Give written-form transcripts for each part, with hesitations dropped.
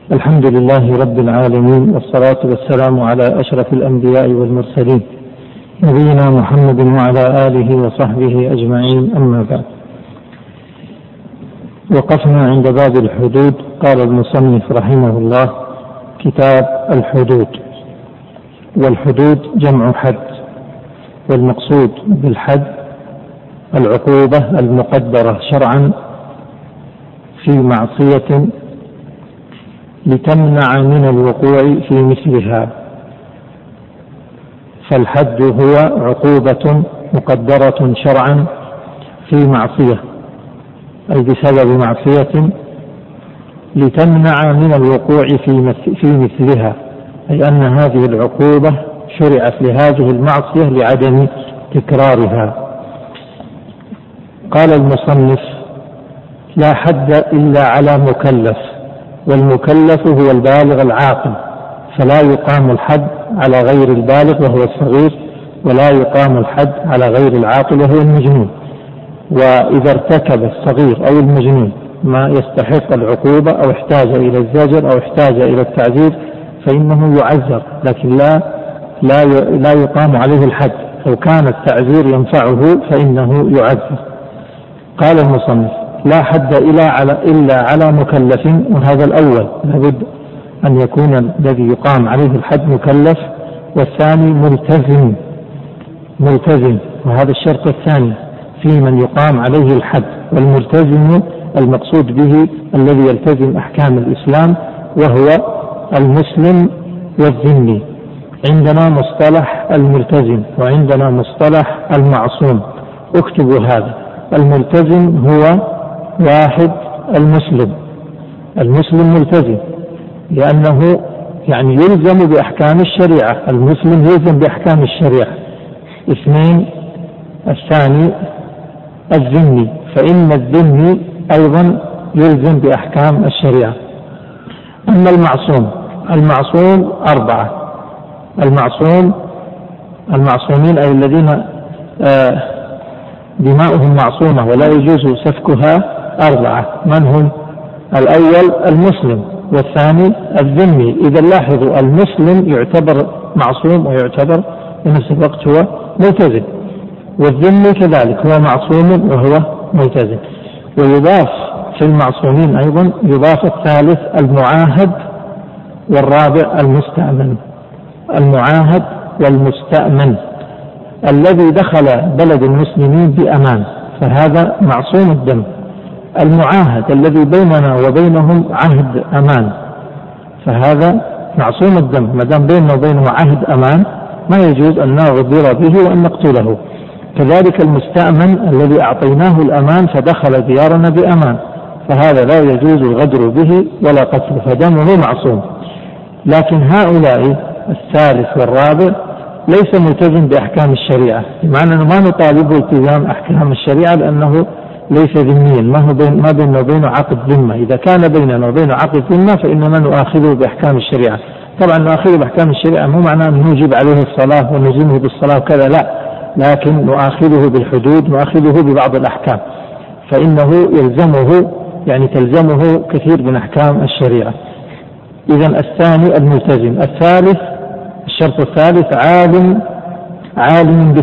الحمد لله رب العالمين، والصلاة والسلام على أشرف الأنبياء والمرسلين نبينا محمد وعلى آله وصحبه أجمعين، أما بعد. وقفنا عند باب الحدود. قال المصنف رحمه الله: كتاب الحدود. والحدود جمع حد، والمقصود بالحد العقوبة المقدرة شرعا في معصية لتمنع من الوقوع في مثلها. فالحد هو عقوبة مقدرة شرعا في معصية، أي بسبب معصية لتمنع من الوقوع في مثلها، أي أن هذه العقوبة شرعت لهذه المعصية لعدم تكرارها. قال المصنف: لا حد إلا على مكلف، والمكلف هو البالغ العاقل، فلا يقام الحد على غير البالغ وهو الصغير، ولا يقام الحد على غير العاقل وهو المجنون. وإذا ارتكب الصغير أو المجنون ما يستحق العقوبة أو احتاج إلى الزجر أو احتاج إلى التعذير فإنه يعذر، لكن لا يقام عليه الحد. لو كان التعذير ينفعه فإنه يعذر. قال المصنف: لا حد إلا على مكلف، وهذا الأول لابد أن يكون الذي يقام عليه الحد مكلف، والثاني ملتزم، وهذا الشرط الثاني في من يقام عليه الحد. والملتزم المقصود به الذي يلتزم أحكام الإسلام، وهو المسلم والذمي. عندنا مصطلح الملتزم وعندنا مصطلح المعصوم. اكتبوا هذا: الملتزم هو واحد المسلم ملتزم لأنه يلزم بأحكام الشريعة، المسلم يلزم بأحكام الشريعة. اثنين، الثاني الذمي، فإن الذمي أيضا يلزم بأحكام الشريعة. أما المعصوم 4. المعصومين أي الذين دماؤهم معصومة ولا يجوز سفكها 4. من هم؟ الأول المسلم، والثاني الذمي. إذا لاحظوا المسلم يعتبر معصوم ويعتبر في نفس الوقت هو ملتزم، والذمي كذلك هو معصوم وهو ملتزم. ويضاف في المعصومين أيضا يضاف الثالث المعاهد، والرابع المعاهد والمستأمن الذي دخل بلد المسلمين بأمان، فهذا معصوم الدم. المعاهد الذي بيننا وبينهم عهد أمان، فهذا معصوم الدم. ما دام بيننا وبينه عهد أمان ما يجوز أن نغدر به وأن نقتله. كذلك المستأمن الذي أعطيناه الأمان فدخل ديارنا بأمان، فهذا لا يجوز الغدر به ولا قتله، فدمه معصوم. لكن هؤلاء الثالث والرابع ليس ملتزم بأحكام الشريعة، بمعنى أنه ما نطالبه التزام أحكام الشريعة لأنه ليس ذميا، ما بيننا وبينه عقد ذمة. إذا كان بيننا وبينه عقد ذمة فإنما نؤاخذه بأحكام الشريعة. طبعا نؤاخذه بأحكام الشريعة مو معناه أن نوجب عليه الصلاة ونلزمه بالصلاة وكذا، لا، لكن نؤاخذه بالحدود، نؤاخذه ببعض الأحكام، فإنه يلزمه تلزمه كثير من أحكام الشريعة. إذن الثاني الملتزم. الثالث، الشرط الثالث عالم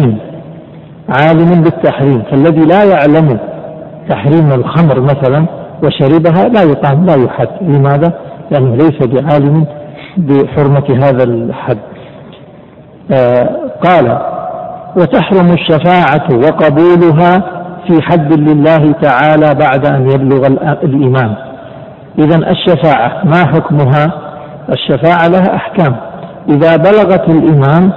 بالتحريم، فالذي لا يعلم تحريم الخمر مثلا وشربها لا يقام لا يحد. لماذا؟ لأنه ليس بعالم بحرمة هذا الحد. قال: وتحرم الشفاعة وقبولها في حد لله تعالى بعد أن يبلغ الإمام. إذن الشفاعة ما حكمها؟ الشفاعة لها أحكام. إذا بلغت الإمام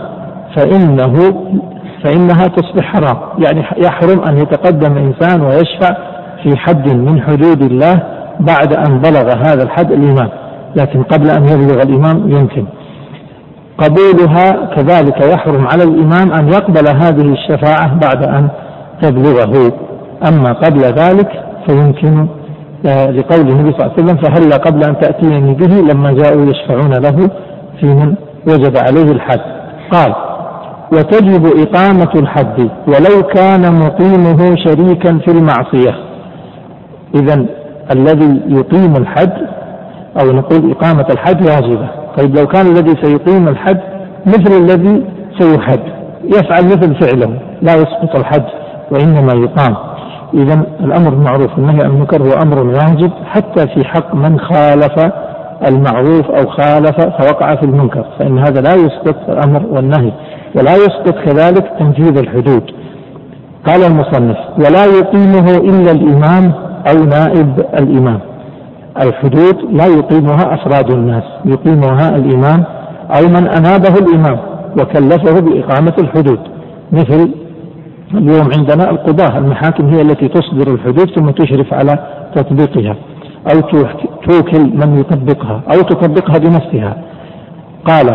فإنها تصبح حرام، يحرم أن يتقدم إنسان ويشفع في حد من حدود الله بعد أن بلغ هذا الحد الإمام، لكن قبل أن يبلغ الإمام يمكن. قبولها كذلك يحرم على الإمام أن يقبل هذه الشفاعة بعد أن تبلغه، أما قبل ذلك فيمكن، لقول النبي صلى الله عليه وسلم: فهلا قبل أن تأتيني به لما جاءوا يشفعون له في من وجب عليه الحد. قال: وتجب إقامة الحد ولو كان مقيمه شريكا في المعصية. إذن الذي يقيم الحد أو نقول إقامة الحد واجبة. طيب لو كان الذي سيقيم الحد مثل الذي سيحد يفعل مثل فعله لا يسقط الحد وإنما يقام. إذن الأمر بالمعروف والنهي عن المنكر هو أمر واجب حتى في حق من خالف المعروف أو خالف فوقع في المنكر، فإن هذا لا يسقط الأمر والنهي، ولا يسقط كذلك تنفيذ الحدود. قال المصنف: ولا يقيمه إلا الإمام أو نائب الإمام. الحدود لا يقيمها أفراد الناس، يقيمها الإمام أو من أنابه الإمام وكلفه بإقامة الحدود. مثل اليوم عندنا القضاة، المحاكم هي التي تصدر الحدود ثم تشرف على تطبيقها، أو توكل من يطبقها أو تطبقها بنفسها. قال: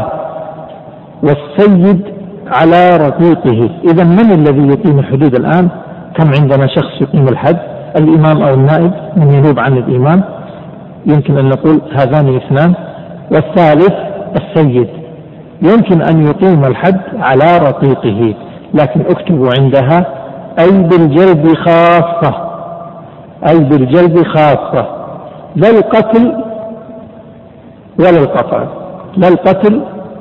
والسيد على رقيقه. إذا من الذي يقيم الحدود الآن؟ كم عندنا شخص يقيم الحد؟ الإمام أو النائب من ينوب عن الإمام، يمكن أن نقول هذان اثنان، والثالث السيد يمكن أن يقيم الحد على رقيقه، لكن اكتبوا عندها أي بالجلد خاصة، أي بالجلد خاصة، لا القتل ولا القطع، لا القتل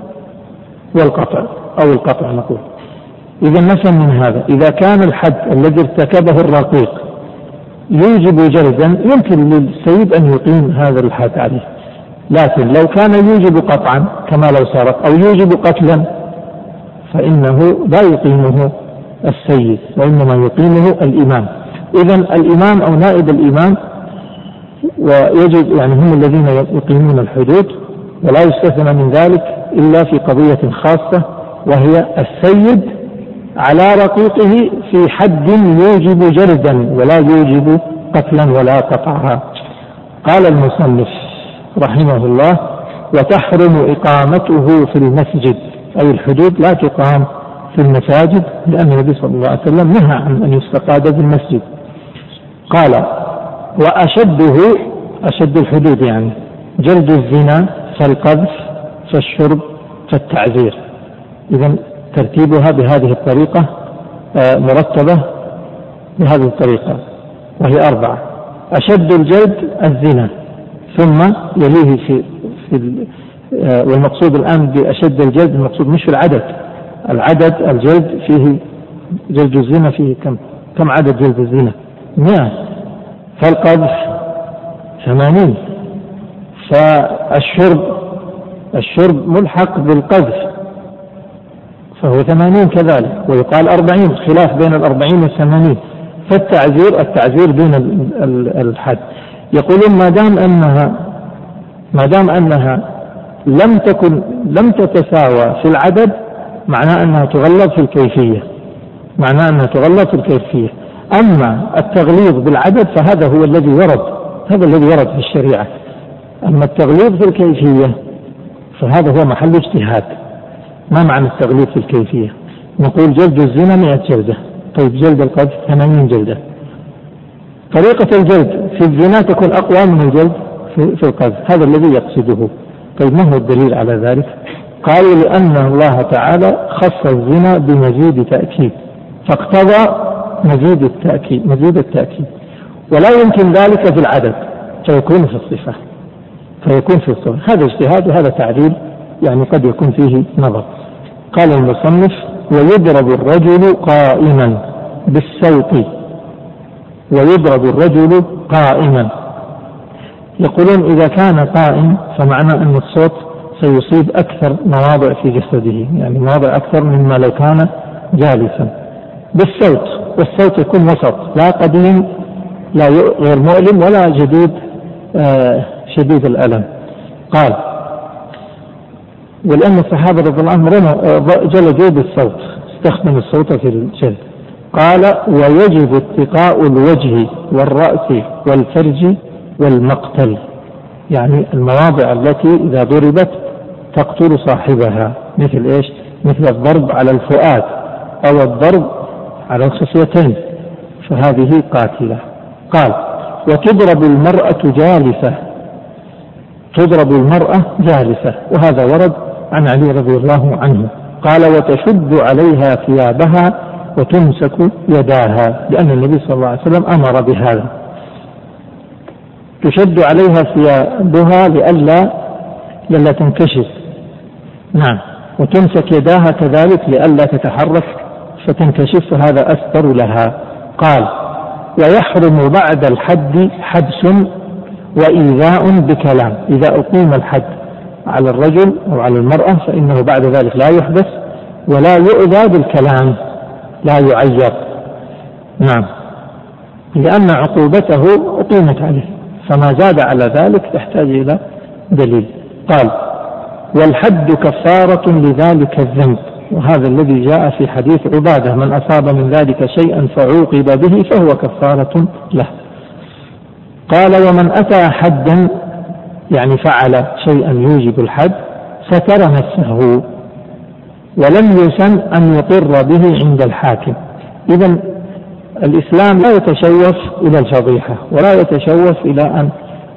والقطع أو القطع نقول. إذا نفهم من هذا إذا كان الحد الذي ارتكبه الرقيق يوجب جلدا يمكن للسيد أن يقيم هذا الحد عليه، لكن لو كان يوجب قطعا كما لو سرق أو يوجب قتلا فإنه لا يقيمه السيد وإنما يقيمه الإمام. إذا الإمام أو نائب الإمام ويجب يعني هم الذين يقيمون الحدود، ولا يستثنى من ذلك إلا في قضية خاصة وهي السيد على رقيقه في حد يوجب جلدا ولا يوجب قتلا ولا قطعا. قال المصنف رحمه الله: وتحرم إقامته في المسجد، أي الحدود لا تقام في المساجد، لأن النبي صلى الله عليه وسلم نهى عن أن يستقاد في المسجد. قال: وأشده، أشد الحدود يعني جلد الزنا فالقذف فالشرب فالتعزير. إذا ترتيبها بهذه الطريقة مرتبة بهذه الطريقة وهي 4. أشد الجلد الزنا، ثم يليه في والمقصود الآن بأشد الجلد المقصود مش في العدد الجلد فيه جلد الزنا فيه كم عدد جلد الزنا؟ 100. فالقذف 80. فالشرب ملحق بالقذف فهو 80 كذلك، ويقال 40 خلاف بين 40 و80. فالتعزير دون الحد. يقولون ما دام أنها لم تتساوى في العدد معناه أنها تغلظ في الكيفية، أما التغليظ بالعدد فهذا هو الذي ورد في الشريعة. أما التغليظ في الكيفية فهذا هو محل اجتهاد. ما معنى التغليظ في الكيفية؟ نقول جلد الزنا 100 جلدة، طيب جلد القذف 80 جلدة. طريقة الجلد في الزنا تكون أقوى من الجلد في القذف، هذا الذي يقصده. طيب ما هو الدليل على ذلك؟ قالوا لأن الله تعالى خص الزنا بمزيد تأكيد فاقتضى مزيد التأكيد، ولا يمكن ذلك في العدد فيكون في الصفة. هذا اجتهاد وهذا تعديل يعني قد يكون فيه نظر. قال المصنف: ويضرب الرجل قائما بالسوط. ويضرب الرجل قائما، يقولون إذا كان قائم فمعنى أن الصوت سيصيب أكثر مواضع في جسده، يعني مواضع أكثر مما لو كان جالسا. بالصوت، والصوت يكون وسط، لا قديم لا غير مؤلم ولا جديد شديد الألم. قال: ولأن الصحابة رضي الله عنهم جلدوا بالصوت، استخدموا الصوت في الجلد. قال: ويجب اتقاء الوجه والرأس والفرج والمقتل، يعني المواضع التي إذا ضربت تقتل صاحبها، مثل إيش؟ مثل الضرب على الفؤاد أو الضرب على الخصيتين، فهذه قاتلة. قال: وتضرب المرأة جالسة، وهذا ورد عن علي رضي الله عنه. قال: وتشد عليها ثيابها وتمسك يداها، لأن النبي صلى الله عليه وسلم أمر بهذا. تشد عليها ثيابها لئلا تنكشف. نعم. وتمسك يداها كذلك لئلا تتحرك فتنكشف، فهذا أستر لها. قال: ويحرم بعد الحد حبس وإيذاء بكلام. إذا أقيم الحد على الرجل أو على المرأة فإنه بعد ذلك لا يحبس ولا يؤذى بالكلام، لا يعير. نعم، لأن عقوبته أقيمت عليه، فما زاد على ذلك تحتاج إلى دليل. قال: والحد كفارة لذلك الذنب. وهذا الذي جاء في حديث عبادة: من أصاب من ذلك شيئا فعوقب به فهو كفارة له. قال: ومن أتى حدا يعني فعل شيئا يوجب الحد ستر نفسه ولم يسن أن يقر به عند الحاكم. إذن الإسلام لا يتشوف إلى الفضيحة ولا يتشوف إلى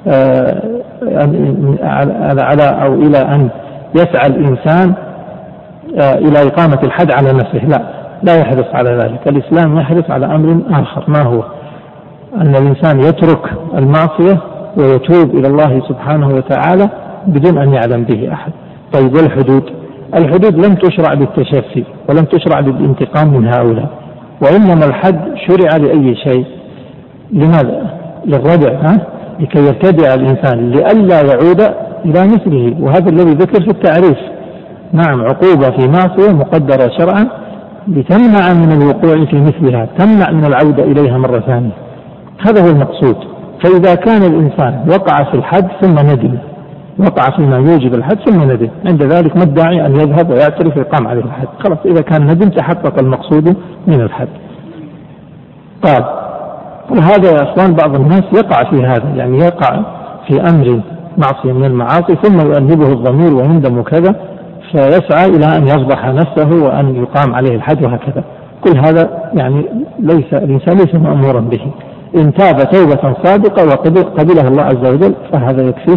إلى أن يسعى الإنسان إلى إقامة الحد على نفسه، لا يحرص على ذلك. الإسلام يحرص على أمر آخر، ما هو أن الإنسان يترك المعصية ويتوب إلى الله سبحانه وتعالى بدون أن يعلم به أحد. طيب، الحدود لم تشرع بالتشفي ولم تشرع بالانتقام من هؤلاء، وإنما الحد شرع لأي شيء. لماذا؟ للردع، لكي يرتدع الإنسان لئلا يعود إلى مثله، وهذا الذي ذكر في التعريف. نعم، عقوبة في معصية مقدرة شرعا لتمنع من الوقوع في مثلها، تمنع من العودة إليها مرة ثانية. هذا هو المقصود. فإذا كان الإنسان وقع في الحد ثم ندم، وقع فيما يوجب الحد ثم ندم، عند ذلك ما الداعي أن يذهب ويعترف ويقام عليه الحد؟ خلاص، إذا كان ندم تحقق المقصود من الحد. قال: وهذا يا أخوان بعض الناس يقع في هذا، يعني يقع في أمر معصية من المعاصي ثم يؤنبه الضمير ويندم كذا، فيسعى إلى أن يفضح نفسه وأن يقام عليه الحد وهكذا. كل هذا يعني الإنسان ليس مأمورا به. إن تاب توبة صادقة وقبلها الله عز وجل فهذا يكفيه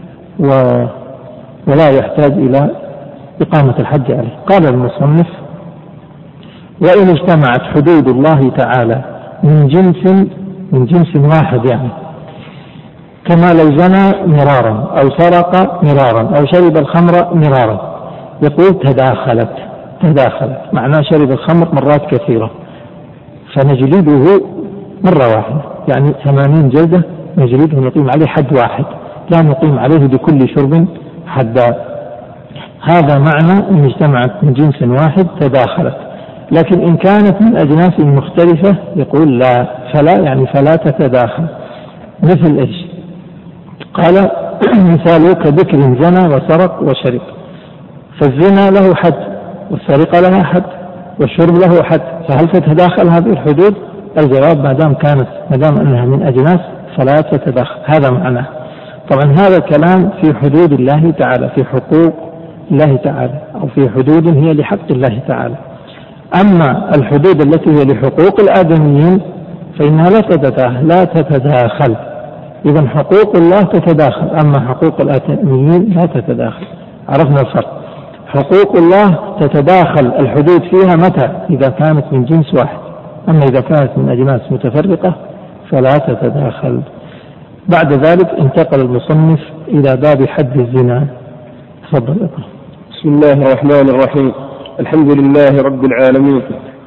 ولا يحتاج إلى إقامة الحد عليه. قال المصنف: وإن اجتمعت حدود الله تعالى من جنس واحد، يعني كما لو زنى مرارا أو سرق مرارا أو شرب الخمر مرارا، يقول تداخلت، معناه شرب الخمر مرات كثيرة فنجلده مرة واحدة، يعني 80 جلدة نجلده، نقيم عليه حد واحد، لا نقيم عليه بكل شرب حدا. هذا معنى إن اجتمعت من جنس واحد تداخلت. لكن إن كانت من أجناس مختلفة يقول لا، فلا تتداخل. مثل إيش؟ قال: مثاله كذكر زنى وسرق وشرب، فالزنا له حد والسرقة لها حد والشرب له حد، فهل تتداخل هذه الحدود؟ الجواب: ما دام أنها من أجناس فلا تتداخل. هذا معناه. طبعا هذا كلام في حدود الله تعالى، في حقوق الله تعالى، أو في حدود هي لحق الله تعالى. أما الحدود التي هي لحقوق الآدميين فإنها لا تتداخل. إذن حقوق الله تتداخل، أما حقوق الآدميين لا تتداخل. عرفنا الفرق. حقوق الله تتداخل الحدود فيها متى؟ إذا كانت من جنس واحد، أما إذا كانت من أجناس متفرقة فلا تتداخل. بعد ذلك انتقل المصنف إلى باب حد الزنا. تفضل. بسم الله الرحمن الرحيم. الحمد لله رب العالمين،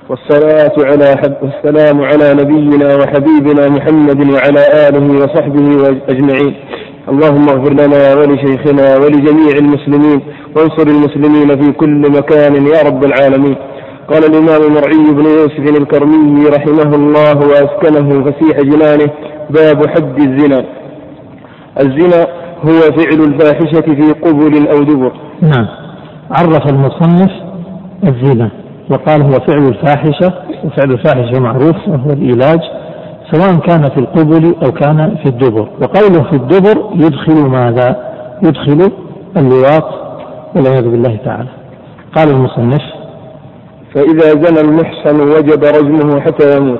والسلام على نبينا وحبيبنا محمد وعلى آله وصحبه أجمعين. اللهم اغفر لنا ولشيخنا ولجميع المسلمين، وانصر المسلمين في كل مكان يا رب العالمين. قال الإمام مرعي بن يوسف الكرمي رحمه الله وأسكنه فسيح جنانه: باب حد الزنا. الزنا هو فعل الفاحشة في قبل أو دبر. نعم، عرف المصنف الزنا وقال هو فعل الفاحشة، وفعل الفاحشة معروف وهو الإيلاج، سواء كان في القبل أو كان في الدبر. وقوله في الدبر يدخل ماذا؟ يدخل اللواط والعياذ بالله تعالى. قال المصنف: فإذا زنى المحصن وجب رجمه حتى يموت.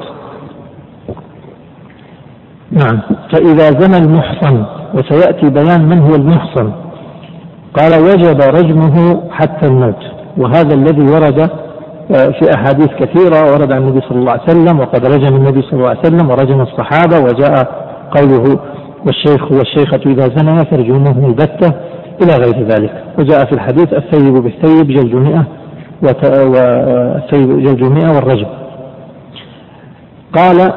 نعم، فإذا زنى المحصن، وسيأتي بيان من هو المحصن. قال: وجب رجمه حتى الموت. وهذا الذي ورد في أحاديث كثيرة، ورد عن النبي صلى الله عليه وسلم، وقد رجم النبي صلى الله عليه وسلم ورجم الصحابة، وجاء قوله والشيخ والشيخة إذا زنيا فرجموهما البتة إلى غير ذلك. وجاء في الحديث الثيب بالثيب جلد 100 والثيب جلد 100 والرجم. قال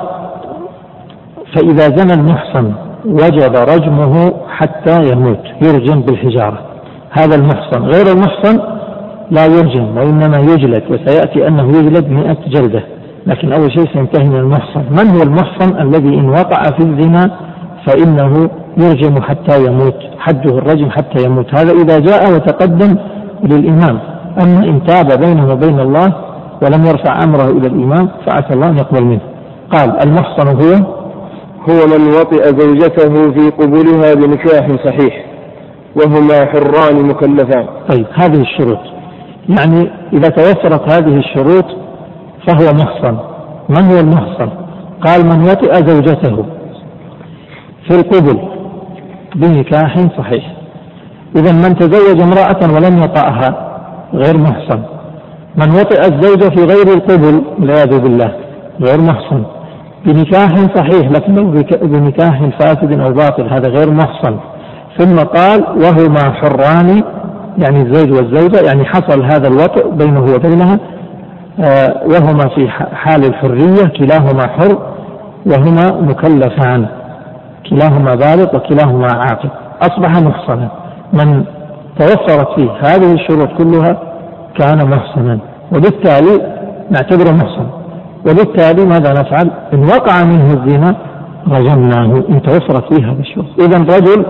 فإذا زنى المحصن وجب رجمه حتى يموت، يرجم بالحجارة. هذا المحصن، غير المحصن لا يرجم وإنما يجلد، وسيأتي أنه يجلد 100 جلدة، لكن أول شيء سينتهي من المحصن. من هو المحصن؟ الذي إن وقع في الزنا فإنه يرجم حتى يموت، حده الرجم حتى يموت. هذا إذا جاء وتقدم للإمام. أما إن تاب بينه وبين الله ولم يرفع أمره إلى الإمام فعسى الله أن يقبل منه. قال المحصن هو من وطئ زوجته في قبولها بنكاح صحيح وهما حران مكلفان. طيب هذه الشروط، يعني إذا توفرت هذه الشروط فهو محصن. من هو المحصن؟ قال من وطئ زوجته في القبل بنكاح صحيح. إذا من تزوج امرأة ولم يطأها غير محصن. من وطئ الزوجة في غير القبل والعياذ بالله غير محصن. بنكاح صحيح لكن لو بنكاح فاسد أو باطل هذا غير محصن. ثم قال وهما حران، يعني الزوج والزوجة، يعني حصل هذا الوطئ بينه وبينها وهما في حال الحرية، كلاهما حر وهما مكلفان، كلاهما بالغ وكلاهما عاقل، أصبح محصنا. من توفرت فيه هذه الشروط كلها كان محصنا، وبالتالي نعتبره محصن. وبالتالي ماذا نفعل؟ إن وقع منه الزنا رجمناه إن توفرت فيه هذه الشروط. إذا رجل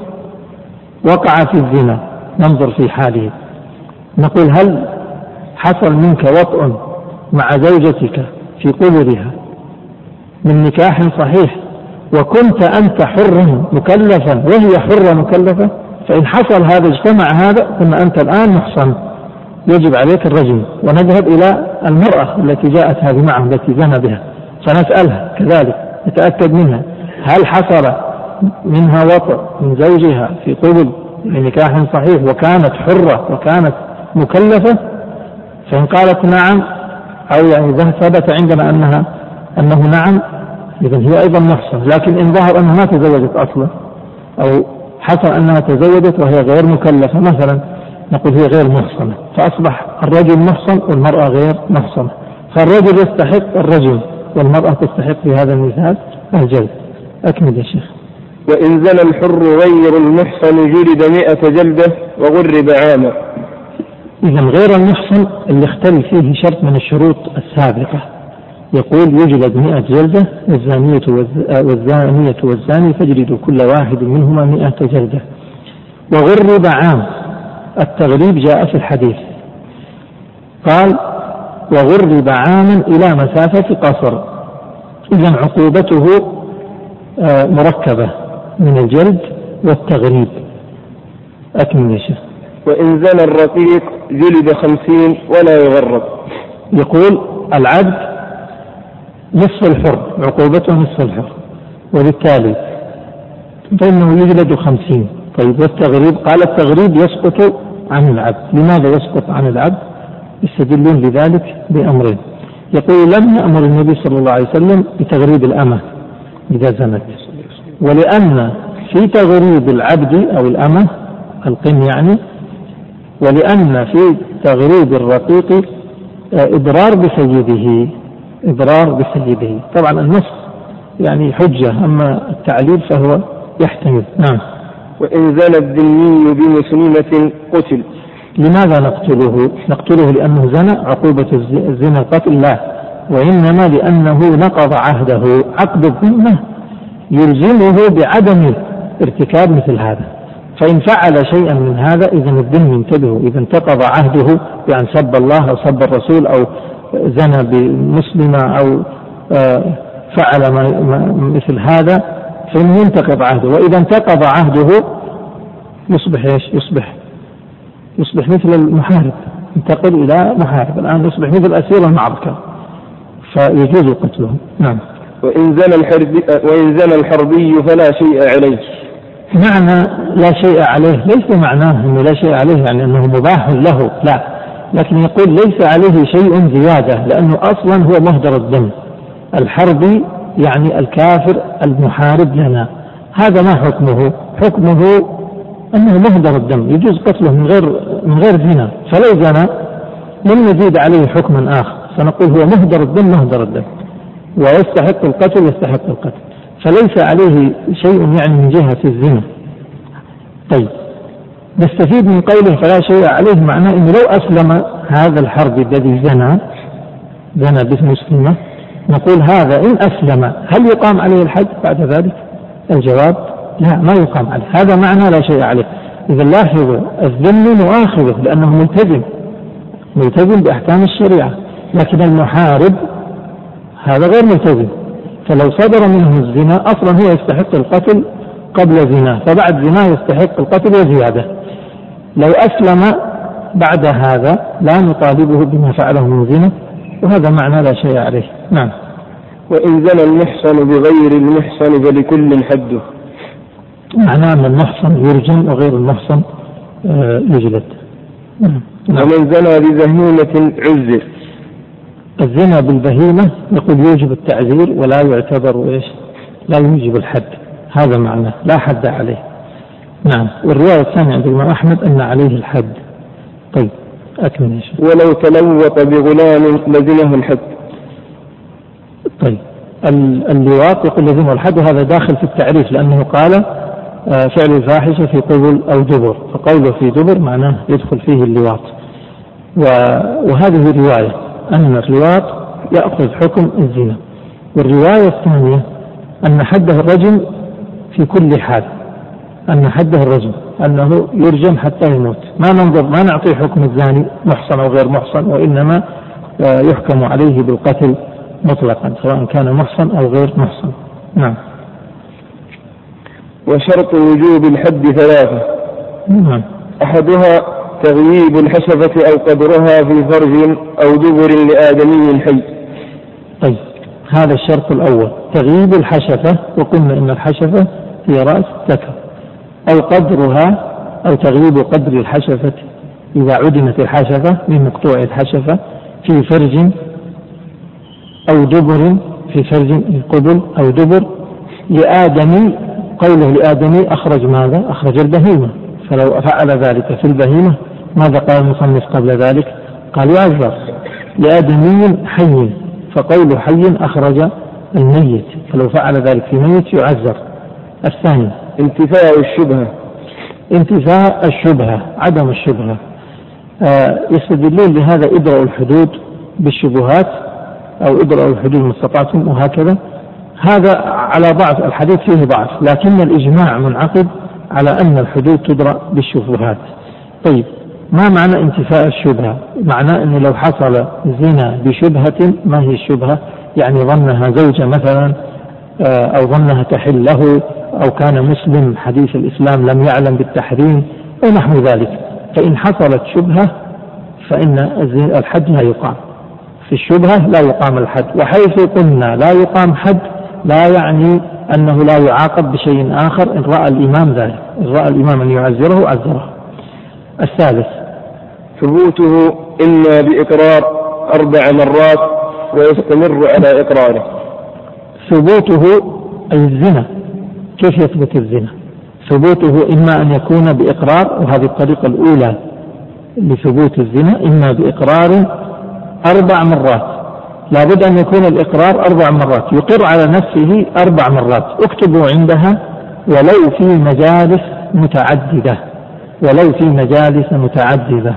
وقع في الزنا ننظر في حاله، نقول هل حصل منك وطء مع زوجتك في قبلها من نكاح صحيح وكنت أنت حرا مكلفا وهي حرة مكلفة؟ فإن حصل هذا اجتمع هذا ثم أنت الآن محصن، يجب عليك الرجم. ونذهب إلى المرأة التي جاءت هذه معه التي زنى بها فنسألها كذلك نتأكد منها هل حصل منها وطء من زوجها في قبل بنكاح صحيح وكانت حرة وكانت مكلفة. فإن قالت نعم أو يعني ثبت عندنا أنه نعم إذن هي أيضا محصن. لكن إن ظهر أنها ما تزوجت أصلا أو حصل أنها تزوجت وهي غير مكلفة مثلا نقول هي غير محصنة، فأصبح الرجل محصن والمرأة غير محصنة. فالرجل يستحق الرجل والمرأة تستحق في هذا المثال الجلد. أكمل يا شيخ. وإن زنى الحر غير المحصن جلد 100 جلدة وغرب عاما. إذا غير المحصن اللي اختل فيه شرط من الشروط السابقة يقول يجلد 100 جلدة والزانية والزاني فاجلدوا كل واحد منهما 100 جلدة وغرب عام. التغريب جاء في الحديث قال وغرب عاما إلى مسافة قصر. إذن عقوبته مركبة من الجلد والتغريب. أكمل يا شيخ. وإن زنى الرقيق جلد 50 ولا يغرب. يقول العبد نصف الحر، عقوبته نصف الحر، وبالتالي فإنه يجلد 50. طيب والتغريب؟ قال التغريب يسقط عن العبد. لماذا يسقط عن العبد؟ يستدلون لذلك بأمرين. يقول لم يأمر النبي صلى الله عليه وسلم بتغريب الأمة إذا زنت، ولأن في تغريب العبد أو الأمة القن يعني، ولأن في تغريب الرقيق إضرار بسيده. طبعا النص يعني حجة، أما التعليل فهو يحتمل. نعم. وإن زنى الذمي بمسلمة قتل. لماذا نقتله؟ نقتله لأنه زنى، عقوبة الزنا قتل؟ لا، وإنما لأنه نقض عهده. عقد الذمة يلزمه بعدم ارتكاب مثل هذا، فإن فعل شيئا من هذا إذن الذم ينتبه. إذا انتقض عهده بأن سب الله أو سب الرسول أو زنى بمسلمة أو فعل مثل هذا فإنه ينتقض عهده. وإذا انتقض عهده يصبح إيش؟ يصبح مثل المحارب، ينتقل إلى محارب، الآن يصبح مثل أسير المعركة، فيجوز قتله. نعم. وإن زنى الحربي فلا شيء عليه. معنى لا شيء عليه ليس معناه أنه لا شيء عليه يعني أنه مباح له، لا، لكن يقول ليس عليه شيء زيادة، لأنه أصلا هو مهدر الدم. الحربي يعني الكافر المحارب لنا، هذا ما حكمه؟ حكمه أنه مهدر الدم، يجوز قتله من غير زنا، فلو زنا لم نزيد عليه حكما آخر، فنقول هو مهدر الدم مهدر الدم، ويستحق القتل يستحق القتل، فليس عليه شيء يعني من جهة الزنا. طيب، نستفيد من قوله فلا شيء عليه، معناه أنه لو أسلم هذا الحرب الذي زنى باسم مسلمة، نقول هذا إن أسلم هل يقام عليه الحد بعد ذلك؟ الجواب لا، ما يقام عليه، هذا معنى لا شيء عليه. إذا لاحظوا الذم مؤاخذه لأنه ملتزم بأحكام الشريعة، لكن المحارب هذا غير ملتزم، فلو صدر منه الزنا أصلا هو يستحق القتل قبل زنا، فبعد زنا يستحق القتل وزيادة. لو أسلم بعد هذا لا نطالبه بما فعله من زنا، وهذا معنى لا شيء عليه. نعم. وإن زنى المحصن بغير المحصن فلكل حده، معناه أن المحصن يرجم وغير المحصن يجلد. نعم. ومن زنى ببهيمة عزر، الزنا بالبهيمة يقول يوجب التعزير ولا يعتبر لا يوجب الحد، هذا معناه لا حد عليه. نعم. والرواية الثانية عند الإمام أحمد أن عليه الحد. طيب أكمل. ولو تلوط بغلام لزمه الحد. طيب، اللواط يقول لزمه الحد، وهذا داخل في التعريف لأنه قال فعل الفاحشة في قبل أو دبر، فقوله في دبر معناه يدخل فيه اللواط. وهذه رواية أن اللواط يأخذ حكم الزنا. والرواية الثانية أن حده الرجم في كل حال، أن حده الرجم أنه يرجم حتى يموت، ما ننظر ما نعطيه حكم الزاني محصن أو غير محصن، وإنما يحكم عليه بالقتل مطلقا سواء كان محصن أو غير محصن. نعم. وشرط وجوب الحد ثلاثة. نعم. أحدها تغييب الحشفة أو قدرها في فرج أو دبر لآدمي حي. طيب، هذا الشرط الأول تغييب الحشفة، وقلنا إن الحشفة هي رأس الذكر، أو قدرها أو تغييب قدر الحشفة إذا عدمت الحشفة من مقطوع الحشفة في فرج أو دبر، في فرج قبل أو دبر لآدمي. قوله لآدمي أخرج ماذا؟ أخرج البهيمة، فلو فعل ذلك في البهيمة ماذا قال المصنف قبل ذلك؟ قال يعذر لآدمي حي، فقول حي أخرج الميت، فلو فعل ذلك في ميت يعذر. الثاني انتفاء الشبهة. انتفاء الشبهة، عدم الشبهة. يستدلون لهذا إدراء الحدود بالشبهات أو إدراء الحدود ما استطعتم وهكذا. هذا على ضعف الحديث، فيه ضعف، لكن الإجماع منعقد على أن الحدود تدرأ بالشبهات. طيب، ما معنى انتفاء الشبهة؟ معناه أنه لو حصل زنا بشبهة، ما هي الشبهة؟ يعني ظنها زوجة مثلا، أو ظنها تحل له، أو كان مسلم حديث الإسلام لم يعلم بالتحريم ونحو ذلك، فإن حصلت شبهة فإن الحد لا يقام. في الشبهة لا يقام الحد، وحيث قلنا لا يقام حد لا يعني أنه لا يعاقب بشيء آخر إن رأى الإمام ذلك، إن رأى الإمام أن يعزره عزره. الثالث ثبوته إما بإقرار 4 مرات ويستمر على إقراره. ثبوته أي الزنا. كيف يثبت الزنا؟ ثبوته إما أن يكون بإقرار، وهذه الطريقة الأولى لثبوت الزنا، إما بإقرار 4 مرات، لا بد أن يكون الإقرار 4 مرات، يقر على نفسه 4 مرات، اكتبوا عندها ولو في مجالس متعددة، ولو في مجالس متعددة.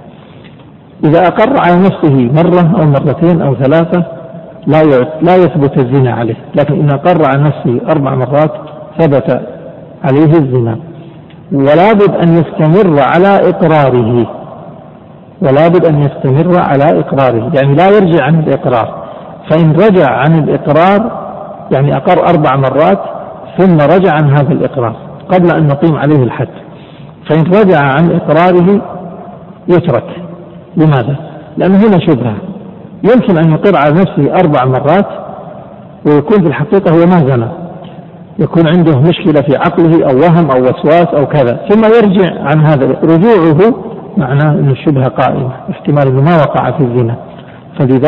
إذا أقر على نفسه مرة أو مرتين أو 3 لا يثبت الزنا عليه، لكن إن أقر على نفسه 4 مرات ثبت عليه الزنا. ولا بد أن يستمر على إقراره، ولا بد أن يستمر على إقراره، يعني لا يرجع عن الإقرار. فإن رجع عن الإقرار يعني أقر 4 مرات ثم رجع عن هذا الإقرار قبل أن نقيم عليه الحد، فإن رجع عن إقراره يترك. لماذا؟ لأنه هنا شبهة، يمكن أن يقر على نفسه 4 مرات ويكون في الحقيقة هو ما زنى، يكون عنده مشكلة في عقله أو وهم أو وسواس أو كذا، ثم يرجع عن هذا. رجوعه معناه أن الشبهة قائمة، احتمال أنه ما وقع في الزنا،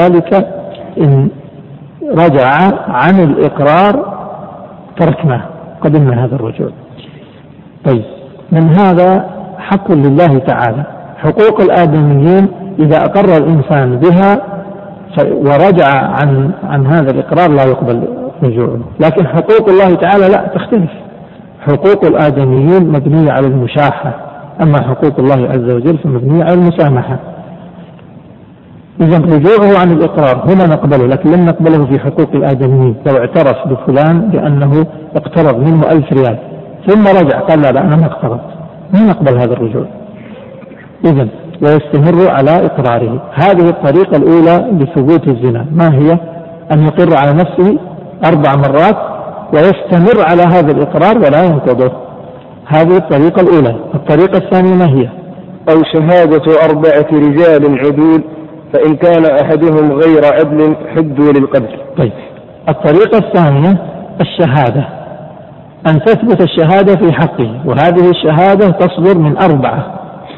فلذلك إن رجع عن الإقرار تركناه قبلنا هذا الرجوع. طيب، من هذا حق لله تعالى. حقوق الآدميين إذا أقر الإنسان بها ورجع عن هذا الإقرار لا يقبل رجوعه، لكن حقوق الله تعالى لا تختلف. حقوق الآدميين مبنية على المشاحة، أما حقوق الله عز وجل فمبنية على المسامحة. إذا رجوعه عن الإقرار هنا نقبله، لكن لم نقبله في حقوق الآدميين. لو اعترف بفلان بأنه اقترض منه 1000 ريال ثم رجع قال لا أنا ما اقترضت، ما نقبل هذا الرجوع. إذن ويستمر على إقراره. هذه الطريقة الأولى لثبوت الزنا، ما هي؟ أن يقر على نفسه 4 مرات ويستمر على هذا الإقرار ولا ينقضه. هذه الطريقة الأولى. الطريقة الثانية ما هي؟ أو شهادة 4 رجال عدول فإن كان أحدهم غير عدل حدوا للقذف. طيب، الطريقة الثانية الشهادة، أن تثبت الشهادة في حقه، وهذه الشهادة تصدر من 4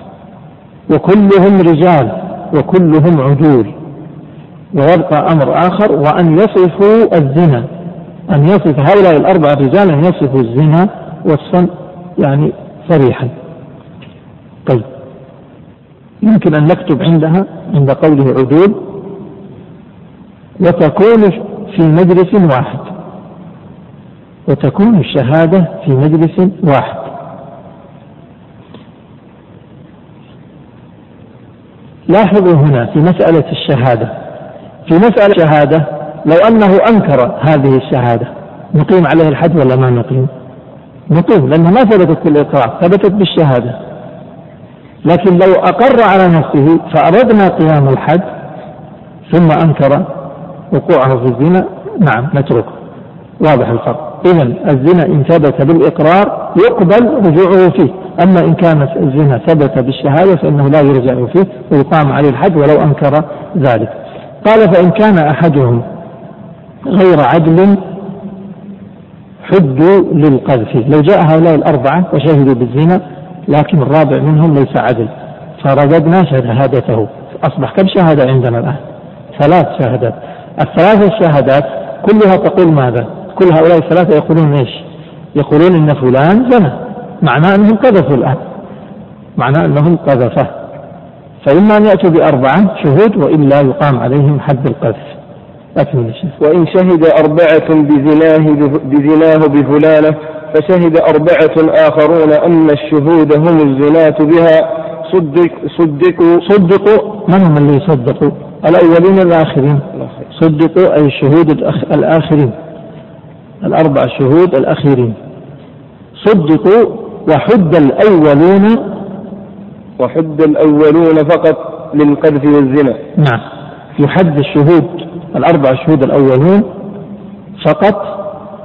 وكلهم رجال وكلهم عدول. ويبقى أمر آخر، وأن يصفوا الزنا، أن يصف هؤلاء 4 رجال أن يصفوا الزنا وصفا يعني صريحا. طيب، يمكن أن نكتب عندها عند قوله عدول وتكون في مجلس واحد، وتكون الشهادة في مجلس واحد. لاحظوا هنا في مسألة الشهادة، في مسألة الشهادة لو أنه أنكر هذه الشهادة نقيم عليه الحد ولا ما نقيم؟ نقيم، لأنها ما ثبتت بالإقرار، ثبتت بالشهادة. لكن لو أقر على نفسه فأردنا قيام الحد ثم أنكر وقوعه في الزنا، نعم نتركه. واضح الفرق. إذن الزنا إن ثبت بالإقرار يقبل رجوعه فيه، أما إن كان الزنا ثبت بالشهادة فإنه لا يرجع فيه ويقام عليه الحد ولو أنكر ذلك. قال فإن كان أحدهم غير عدل حدوا للقذف. لو جاء هؤلاء 4 وشهدوا بالزنا لكن الرابع منهم ليس عدل فرددنا شهادته، أصبح كم شهادة عندنا الآن؟ 3 شهادات. ال3 الشهادات كلها تقول ماذا؟ كل هؤلاء 3 يقولون إيش؟ يقولون إن فلان زنى، معناه أنهم قذفوا الآن، معناه أنهم قذفه. فإما أن يأتوا ب4 شهود وإلا يقام عليهم حد القذف. أكمل الشيخ. وإن شهد 4 بزناه بفلانة فشهد 4 آخرون أن الشهود هم الزناة بها صدقوا. من هم اللي صدقوا؟ الأولين الآخرين. صدقوا أي الشهود الآخرين، 4 شهود الأخيرين صدقوا. وحد الأولون فقط للقذف والزنا. نعم، يحد الشهود 4 شهود الأولون فقط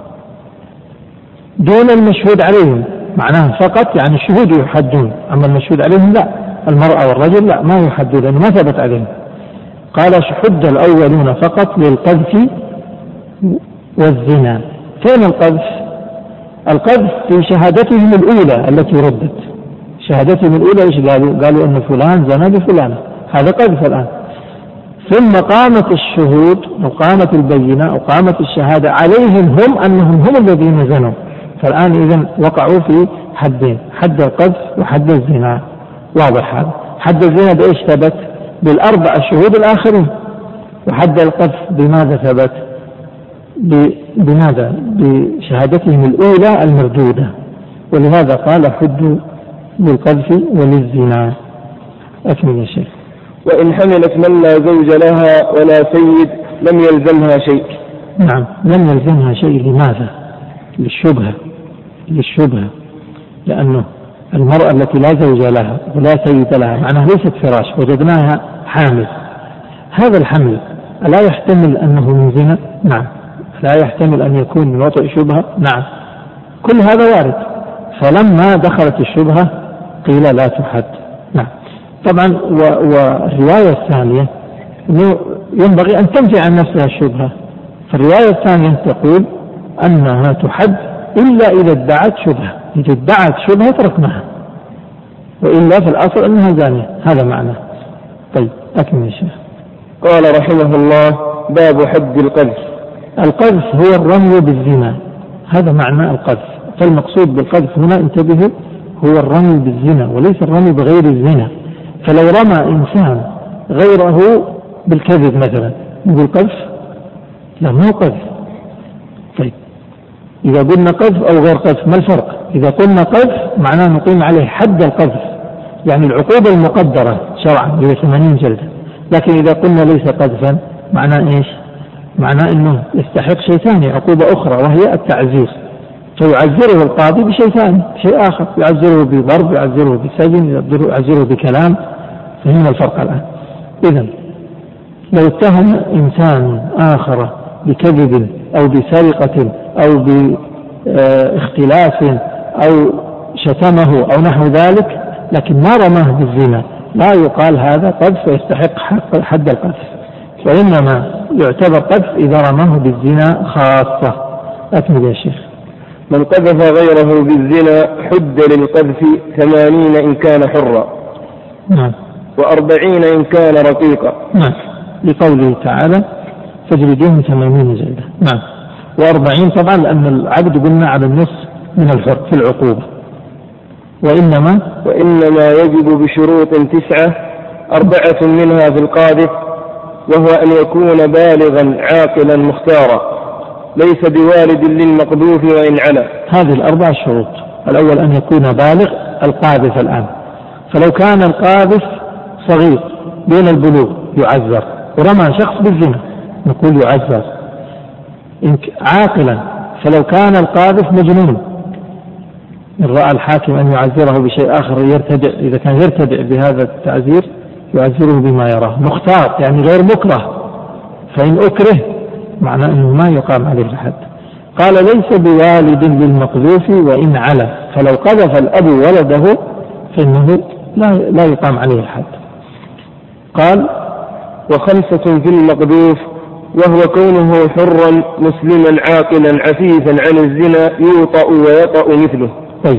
دون المشهود عليهم، معناه فقط يعني الشهود يحدون، أما المشهود عليهم لا، المرأة والرجل لا ما يحدون لأنه ما ثبت عليهم. قال حد الأولون فقط للقذف والزنا. فين القذف؟ القذف في شهادتهم الأولى التي ردت. شهادتهم الأولى إيش قالوا أن فلان زنى بفلانة، هذا قذف الآن. ثم قامت الشهود وقامت البينة وقامت الشهادة عليهم هم أنهم هم الذين زنوا، فالآن إذن وقعوا في حدين، حد القذف وحد الزنا. واضح هذا. حد الزنا بإيش ثبت؟ بال4 شهود الآخرين. وحد القذف بماذا ثبت؟ بماذا؟ بشهادتهم الأولى المردودة. ولهذا قال حد للقذف وللزنا. أكمل يا شيخ. وإن حملت من لا زوج لها ولا سيد لم يلزمها شيء. نعم، لم يلزمها شيء. لماذا؟ للشبهة، لأنه المرأة التي لا زوج لها ولا سيد لها معناها ليست فراش، وجدناها حامل. هذا الحمل ألا يحتمل أنه من زنا؟ نعم. لا يحتمل أن يكون من وطئ شبهة؟ نعم. كل هذا وارد. فلما دخلت الشبهة قيل لا تحد. نعم. طبعا والرواية الثانية أنه ينبغي أن تنفي عن نفسها الشبهة. فالرواية الثانية تقول أنها تحد إلا إذا ادعت شبهة. إذا ادعت شبهة تركناها، وإلا في الأصل أنها زانية. هذا معنى. طيب أكمل يا شيخ. قال رحمه الله: باب حد القذف. القذف هو الرمي بالزنا، هذا معنى القذف. فالمقصود بالقذف هنا انتبهوا هو الرمي بالزنا وليس الرمي بغير الزنا. فلو رمى إنسان غيره بالكذب مثلا نقول قذف؟ لا، ما هو قذف. طيب إذا قلنا قذف أو غير قذف ما الفرق؟ إذا قلنا قذف معناه نقيم عليه حد القذف، يعني العقوبة المقدرة شرعا هي 80 جلدة. لكن إذا قلنا ليس قذفا معناه إيش؟ معناه أنه يستحق شيء ثاني، عقوبة أخرى وهي التعزير، فيعزره القاضي بشيء ثاني، شيء آخر، يعزره بضرب، يعزره بسجن، يعزره بكلام. فهنا الفرق الآن. إذن لو اتهم إنسان آخر بكذب أو بسرقة أو باختلاف أو شتمه أو نحو ذلك لكن ما رماه بالزنا لا يقال هذا قذف ويستحق حد القذف، وإنما يعتبر قذف إذا رماه بالزنا خاصة. أكمل يا شيخ. من قذف غيره بالزنا حد للقذف 80 إن كان حرا، نعم، و40 إن كان رقيقا، نعم، لقوله تعالى فاجلدوهم 80 جلدة. نعم، و40 طبعا لأن العبد قلنا على النص من الحر في العقوبة. وإنما يجب بشروط 9 4 منها في القاذف، وهو أن يكون بالغا عاقلا مختارا ليس بوالد للمقذوف وإن علا. هذه الأربع شروط. الأول أن يكون بالغ القاذف الآن، فلو كان القاذف صغير بين البلوغ يعذر، ورمى شخص بالزنا نقول يعذر. عاقلا، فلو كان القاذف مجنون إن رأى الحاكم أن يعذره بشيء آخر يرتدع، إذا كان يرتدع بهذا التعذير يعذره بما يراه. مختار يعني غير مكره، فإن أكره معناه أنه ما يقام عليه الحد. قال ليس بوالد للمقذوف وإن علا، فلو قذف الأب ولده فإنه لا يقام عليه الحد. قال 5 في المقذوف، وهو كونه حرا مسلما عاقلا عفيفا عن الزنا يوطأ ويطأ مثله. طيب،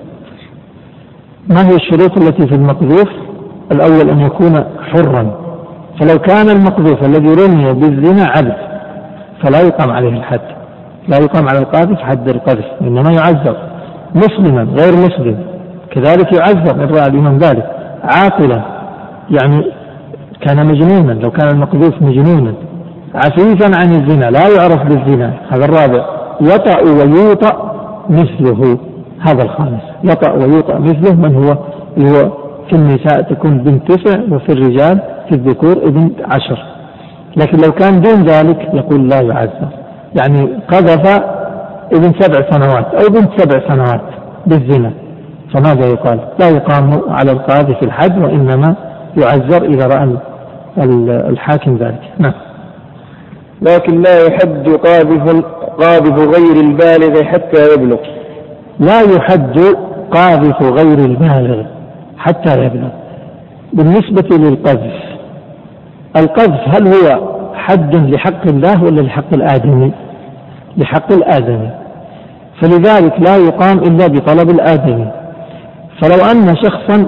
ما هي الشروط التي في المقذوف؟ الأول أن يكون حرا، فلو كان المقذوف الذي رمي بالزنا عبد فلا يقام عليه الحد، لا يقام على القاذف حد القذف، إنما يعذر. مسلما غير مسلم كذلك يعذر إن رأى الإمام ذلك. عاقلا يعني كان مجنونا، لو كان المقذوف مجنونا. عفيفا عن الزنا لا يعرف بالزنا، هذا الرابع. يطأ ويوطأ مثله، هذا الخامس. يطأ ويوطأ مثله من هو؟ في النساء تكون بنت 9 وفي الرجال في الذكور ابن 10. لكن لو كان دون ذلك يقول لا يعذر. يعني قذف ابن 7 سنوات أو بنت 7 سنوات بالزنا، فماذا يقال؟ لا يقام على القاذف الحد، وإنما يعذر إذا رأى الحاكم ذلك. نعم. لكن لا يحد قاذف غير البالغ حتى يبلغ. لا يحد قاذف غير البالغ حتى يبلغ. بالنسبة للقذف، القذف هل هو حد لحق الله ولا لحق الآدمي؟ لحق الآدمي، فلذلك لا يقام إلا بطلب الآدمي. فلو أن شخصا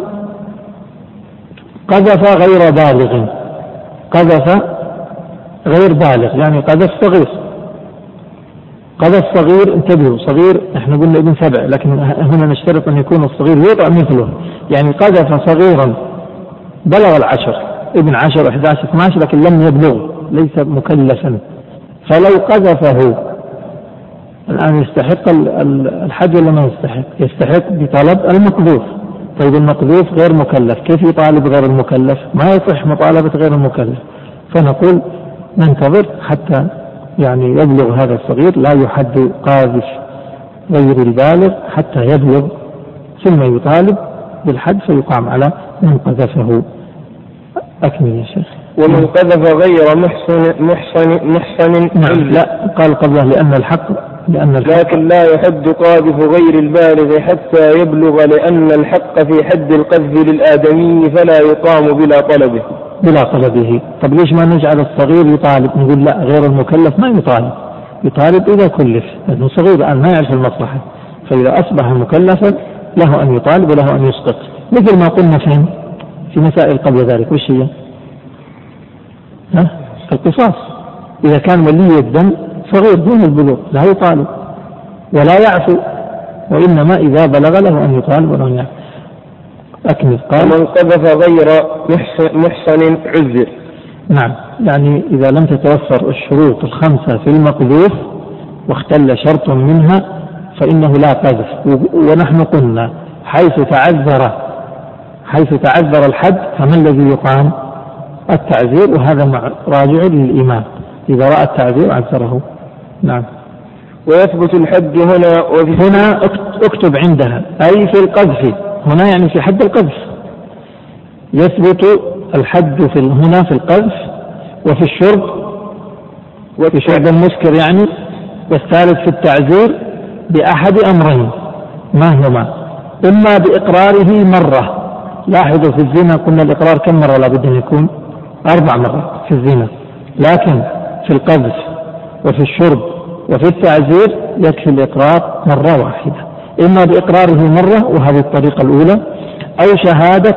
قذف غير بالغ، قذف غير بالغ يعني قذف صغير، قذف صغير، انتبهوا صغير احنا قلنا ابن 7، لكن هنا نشترط أن يكون الصغير يوطأ مثله، يعني قذف صغيرا بلغ 10 ابن 10 11 12 لكن لم يبلغ ليس مكلفا، فلو قذفه الآن يستحق الحد ولا ما يستحق؟ يستحق بطلب المقذوف. طيب المقذوف غير مكلف، كيف يطالب غير المكلف؟ ما يصح مطالبة غير المكلف، فنقول ننتظر حتى يعني يبلغ هذا الصغير، لا يحد قاذف غير البالغ حتى يبلغ، ثم يطالب بالحد فيقام على من قذفه. أكمل يا شيخ. ومن قذف غير محصن نعم. لا، قال قبله لأن الحق لكن لا يحد قاذف غير البالغ حتى يبلغ، لأن الحق في حد القذف للآدمي فلا يقام بلا طلبه. طب ليش ما نجعل الصغير يطالب؟ نقول لا، غير المكلف ما يطالب إذا كلف، لأنه صغير الآن ما يعرف المصلحة، فإذا أصبح مكلفا له أن يطالب وله أن يسقط، مثل ما قلنا في مسائل قبل ذلك. وش هي؟ القصاص. إذا كان ولي الدم صغير دون البلوغ لا يطالب ولا يعفو، وإنما إذا بلغ له أن يقال ولو يعلم. أكمل. قال من قذف غير محصن عذر. نعم، يعني إذا لم تتوفر الشروط الخمسة في المقذوف واختل شرط منها فإنه لا قذف. ونحن قلنا حيث تعذر الحد فما الذي يقام؟ التعذير، وهذا راجع للإمام إذا رأى التعذير عذره. نعم. ويثبت الحد هنا اكتب عندها أي في القذف، هنا يعني في حد القذف. يثبت الحد هنا في القذف وفي الشرب، وفي شرب المسكر يعني، والثالث في التعذير بأحد أمرين، ما هما؟ إما بإقراره مرة. لاحظوا في الزنا قلنا الإقرار كم مرة لابد أن يكون؟ 4 مرات في الزنا، لكن في القذف وفي الشرب وفي التعذير يكفي الإقرار مرة واحدة. إما بإقراره مرة وهذه الطريقة الأولى، أو شهادة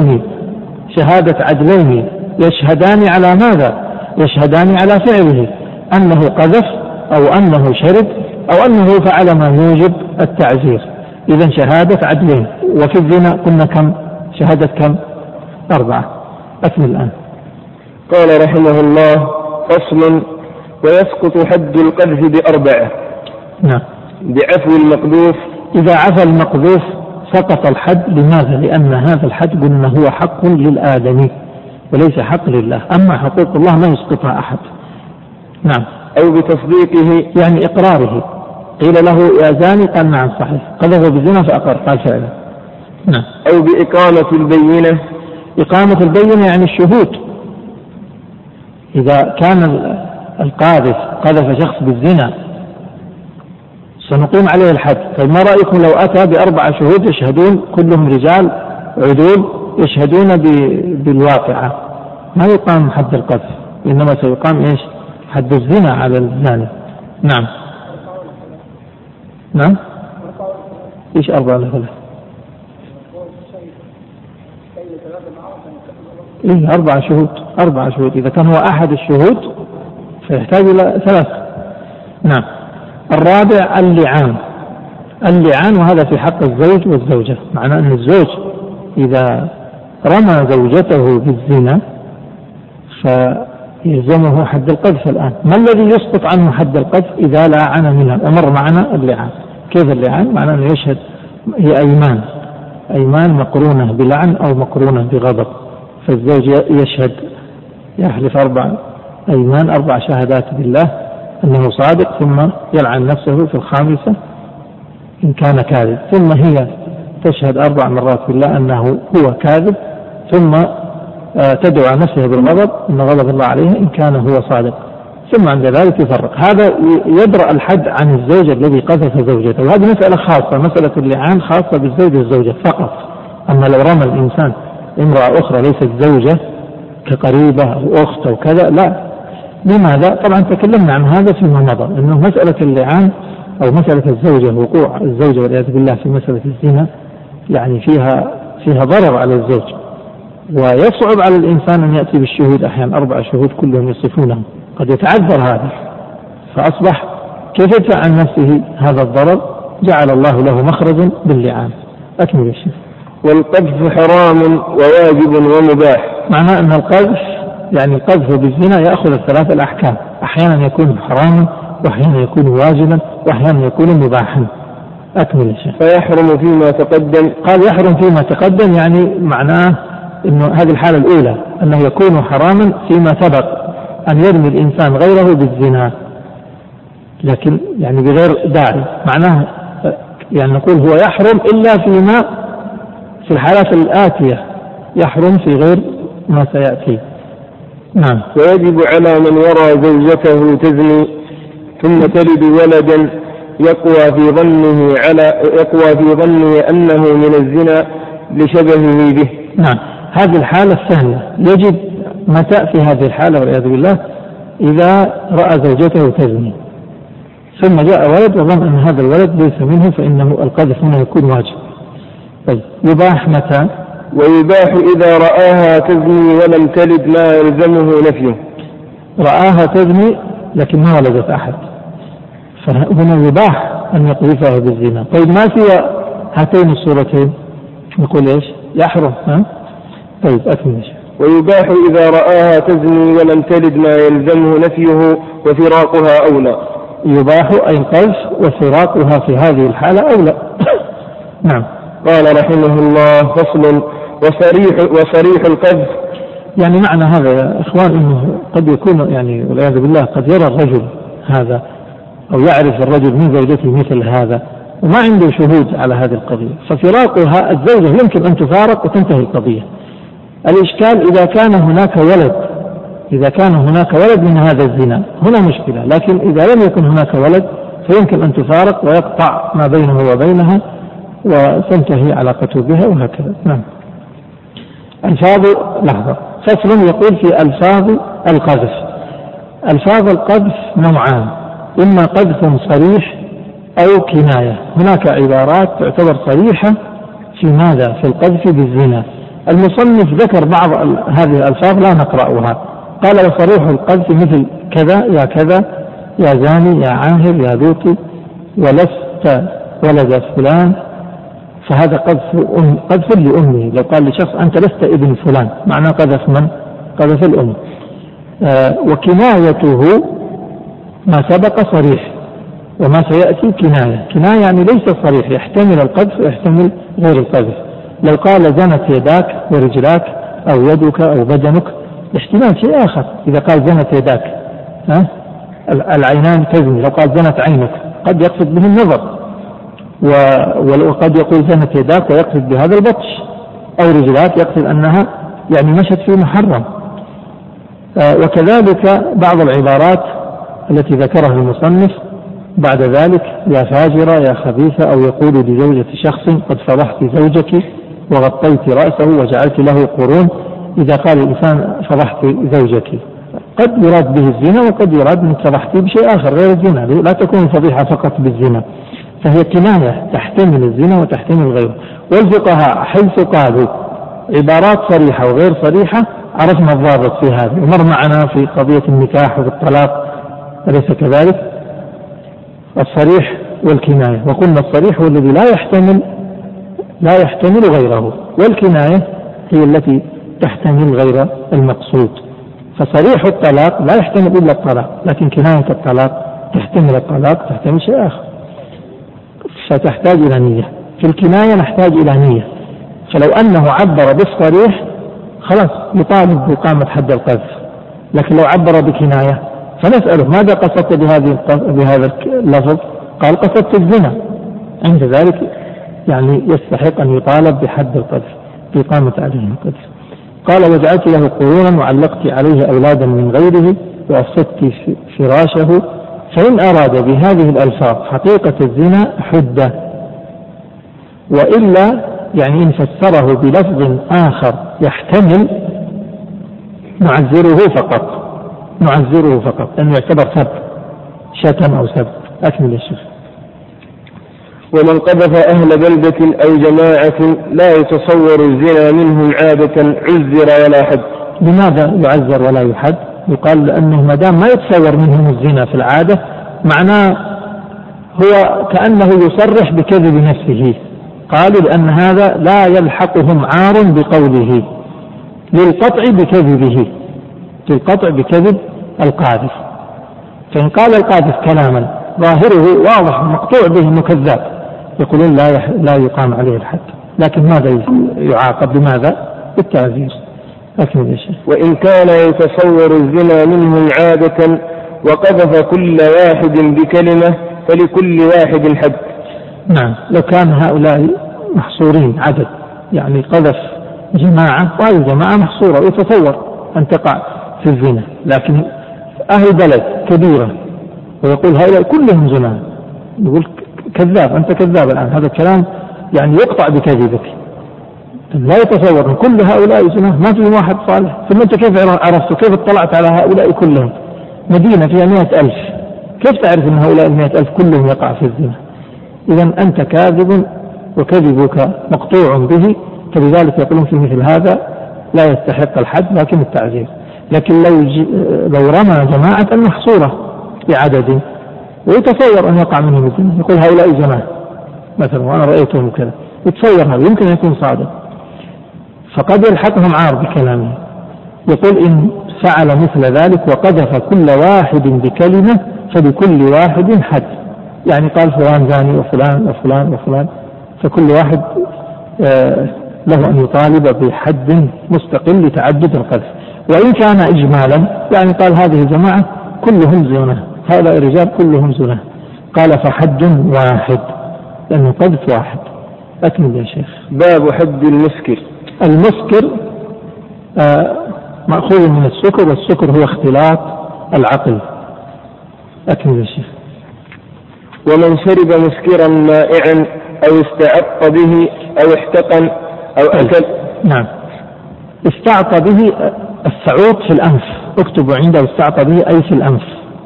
عدلين يشهدان على ماذا؟ يشهدان على فعله، أنه قذف أو أنه شرب أو أنه فعل ما يوجب التعزير. إذن شهادة عدلين. وفي الزنا قلنا كم؟ شهادة كم؟ 4. أكمل الآن. قال رحمه الله: فصل: ويسقط حد القذف ب4. نعم. بعفو المقذوف. إذا عفى المقذوف سقط الحد. لماذا؟ لأن هذا الحد قلنا هو حق للآدمي وليس حق لله، أما حقوق الله ما يسقطها أحد. نعم. أو بتصديقه، يعني إقراره. قيل له يا زاني قال نعم صحيح، قذف بالزنا فأقر قال فعلا. نعم. أو بإقامة البينة. إقامة البينة يعني الشهود. إذا كان القاذف قذف شخص بالزنا سنقيم عليه الحد. طيب ما رأيكم لو أتى ب4 شهود يشهدون كلهم رجال عدول يشهدون بالواقعة؟ ما يقام حد القذف، إنما سيقام إيش؟ حد الزنا على الزاني. نعم. نعم. إيش 4 ل 3؟ إيه 4 شهود. 4 شهود. إذا كان هو أحد الشهود فيحتاج إلى 3. نعم. الرابع اللعان، وهذا في حق الزوج والزوجة. معناه أن الزوج إذا رمى زوجته بالزنا فيلزمه حد القذف. الآن ما الذي يسقط عنه حد القذف؟ إذا لاعن منها. أمر معنا اللعان. كيف اللعان؟ معناه أنه يشهد، هي أيمان مقرونة بلعن أو مقرونة بغضب. فالزوج يشهد، يحلف 4 أيمان، 4 شهادات بالله أنه صادق، ثم يلعن نفسه في الخامسة إن كان كاذب، ثم هي تشهد 4 مرات بالله أنه هو كاذب، ثم تدعو نفسها بالغضب أن غضب الله عليها إن كان هو صادق، ثم عند ذلك يفرق. هذا يدرأ الحد عن الزوج الذي قذف زوجته. وهذه مسألة خاصة، مسألة اللعان خاصة بالزوج والزوجة فقط. أما لو رمى الإنسان امرأة أخرى ليست زوجة كقريبة أو أخت أو كذا لا. لماذا؟ طبعا تكلمنا عن هذا فيما مضى، أنه مسألة اللعان أو مسألة الزوجة، وقوع الزوجة والعياذ بالله في مسألة الزنا يعني فيها ضرر على الزوج، ويصعب على الإنسان أن يأتي بالشهود. أحيانا 4 شهود كلهم يصفونه، قد يتعذر هذا، فأصبح كيف يدفع عن نفسه هذا الضرر؟ جعل الله له مخرجا باللعان. أكمل الشيء. والقذف حرام وواجب ومباح. معناه أن القذف يعني القذف بالزنا يأخذ ال3 الأحكام، أحيانا يكون حراما، وأحيانا يكون واجبا، وأحيانا يكون مباحا. أكمل الشيء. فيحرم فيما تقدم. قال يحرم فيما تقدم، يعني معناه أنه هذه الحالة الأولى أنه يكون حراما فيما سبق أن يرمي الإنسان غيره بالزنا، لكن يعني بغير داعي. معناه يعني نقول هو يحرم إلا في الحالات الآتية، يحرم في غير ما سيأتي. نعم. ويجب على من يرى زوجته تزني ثم تلد ولدا يقوى في ظنه أنه من الزنا لشبهه به. نعم. هذه الحالة الثانية. يجب متى في هذه الحالة والعياذ بالله؟ إذا رأى زوجته تزني ثم جاء ولد وظن أن هذا الولد ليس منه، فإنه القذف هنا يكون واجب. طيب يباح متى؟ ويباح إذا رآها تزني ولم تلد ما يلزمه نفيه. رآها تزني لكن ما ولدت أحد، فهنا يباح أن يقذفه بالزنا. طيب ما في هاتين الصورتين نقول إيش؟ يحرم. طيب أكمل. ويباح إذا رآها تزني ولم تلد ما يلزمه نفيه وفراقها أولى. يباح أي القذف وفراقها في هذه الحالة أولى. نعم. قال رحمه الله: فصل. وصريح القذف، يعني معنى هذا يا إخوان أنه قد يكون يعني والعياذ بالله قد يرى الرجل هذا أو يعرف الرجل من زوجته مثل هذا وما عنده شهود على هذه القضية، ففراقها الزوجة يمكن أن تفارق وتنتهي القضية. الإشكال إذا كان هناك ولد من هذا الزنا هنا مشكلة، لكن إذا لم يكن هناك ولد فيمكن أن تفارق ويقطع ما بينه وبينها وتنتهي علاقته بها وهكذا. نعم. ألفاظ لحظة. فصل يقول في ألفاظ القذف. ألفاظ القذف نوعان: إما قذف صريح أو كناية. هناك عبارات تعتبر صريحة في ماذا؟ في القذف بالزنا. المصنف ذكر بعض هذه الألفاظ لا نقرأها. قال: وصريح القذف مثل كذا يا كذا، يا زاني، يا عاهر، يا لوطي، ولست ولد فلان. فهذا قذف لأمه. لو قال لشخص أنت لست ابن فلان معناه قذف من؟ قذف الأم. وكنايته ما سبق صريح وما سيأتي كناية يعني ليس صريح، يحتمل القذف ويحتمل غير القذف. لو قال زنت يداك ورجلاك أو يدك أو بدنك احتمال شيء آخر. إذا قال زنت يداك العينان تزني، لو قال زنت عينك قد يقصد به النظر، وقد يقول زنت يداك ويقصد بهذا البطش، أو رجلاك يقصد أنها يعني مشت في محرم. وكذلك بعض العبارات التي ذكرها المصنف بعد ذلك: يا فاجرة، يا خبيثة، أو يقول لزوجة شخص قد فضحت زوجك وغطيت رأسه وجعلت له قرون. إذا قال الإنسان فضحت زوجك قد يراد به الزنا وقد يراد من فضحتي بشيء آخر غير الزنا، لا تكون الفضيحة فقط بالزنا، فهي كناية تحتمل الزنا وتحتمل غيره. والفقهاء حيث قالوا عبارات صريحة وغير صريحة عرفنا الضابط في هذا، ومر معنا في قضية النكاح والطلاق أليس كذلك؟ الصريح والكناية، وقلنا الصريح هو الذي لا يحتمل غيره، والكناية هي التي تحتمل غير المقصود. فصريح الطلاق لا يحتمل إلا الطلاق، لكن كناية الطلاق تحتمل الطلاق تحتمل شيء آخر، فتحتاج إلى نية. في الكناية نحتاج إلى نية، فلو أنه عبر بالصريح خلاص يطالب بإقامة حد القذف، لكن لو عبر بكناية فنسأله ماذا قصدت بهذا اللفظ؟ قال قصدت الزنا، عند ذلك يعني يستحق أن يطالب بحد القذف بإقامة عليه القذف. قال: وجعلت له قرونا وعلقت عليه أولادا من غيره وأفسدت فراشه. فإن أراد بهذه الألفاظ حقيقة الزنا حده، وإلا يعني إن فسره بلفظ آخر يحتمل نعذره فقط أنه يعتبر سب، شتم أو سب. أكمل الشيخ. ومن قذف أهل بلدة أو جماعة لا يتصور الزنا منهم عادة عذر ولا حد. لماذا يعذر ولا يحد؟ يقال لأنه مدام ما يتصور منهم الزنا في العادة معناه هو كأنه يصرح بكذب نفسه. قالوا لأن هذا لا يلحقهم عار بقوله للقطع بكذب القاذف. فإن قال القاذف كلاما ظاهره واضح مقطوع به مكذب يقولون لا يقام عليه الحد، لكن ماذا يعاقب؟ بماذا؟ بالتعزير. أكمل يا شيخ. وإن كان يتصور الزنا منهم عادة وقذف كل واحد بكلمة فلكل واحد حد. نعم، لو كان هؤلاء محصورين عدد، يعني قذف جماعة وهذه الجماعة محصورة ويتصور أن تقع في الزنا، لكن أهل بلد كبيرة ويقول هؤلاء كلهم زنا، يقول كذاب، أنت كذاب الآن، هذا الكلام يعني يقطع بكذبك. لا يتصور أن كل هؤلاء زنا، ما في واحد صالح. ثم أنت كيف عرفت وكيف اطلعت على هؤلاء كلهم؟ مدينة فيها 100,000، كيف تعرف أن هؤلاء 100,000 كلهم يقع في الزنا؟ إذا أنت كاذب وكذبك مقطوع به، فلذلك يقولون في مثل هذا لا يستحق الحد لكن التعزير. لكن لو رمى جماعة محصورة بعدد ويتصور أن يقع منهم الزنا، يقول هؤلاء زنا مثلا وأنا رأيتهم كذا، يتصور هذا، يمكن أن يكون صادق، فقد يلحقهم عار بكلامه. يقول إن فعل مثل ذلك وقذف كل واحد بكلمة فلكل واحد حد، يعني قال فلان زاني وفلان وفلان وفلان، فكل واحد له أن يطالب بحد مستقل لتعدد القذف. وإن كان إجمالا يعني قال هذه الجماعة كلهم زنا، هؤلاء الرجال كلهم زنا، قال فحد واحد لأنه قذف واحد. أكمل يا شيخ. باب حد المسكر. المسكر مأخوذ من السكر، والسكر هو اختلاط العقل. أكمل يا شيخ. ومن شرب مسكرا مائعا أو استعط به أو احتقن أو أكل. نعم، استعط به السعوط في الأنف، اكتبوا عنده استعط به أي في الأنف.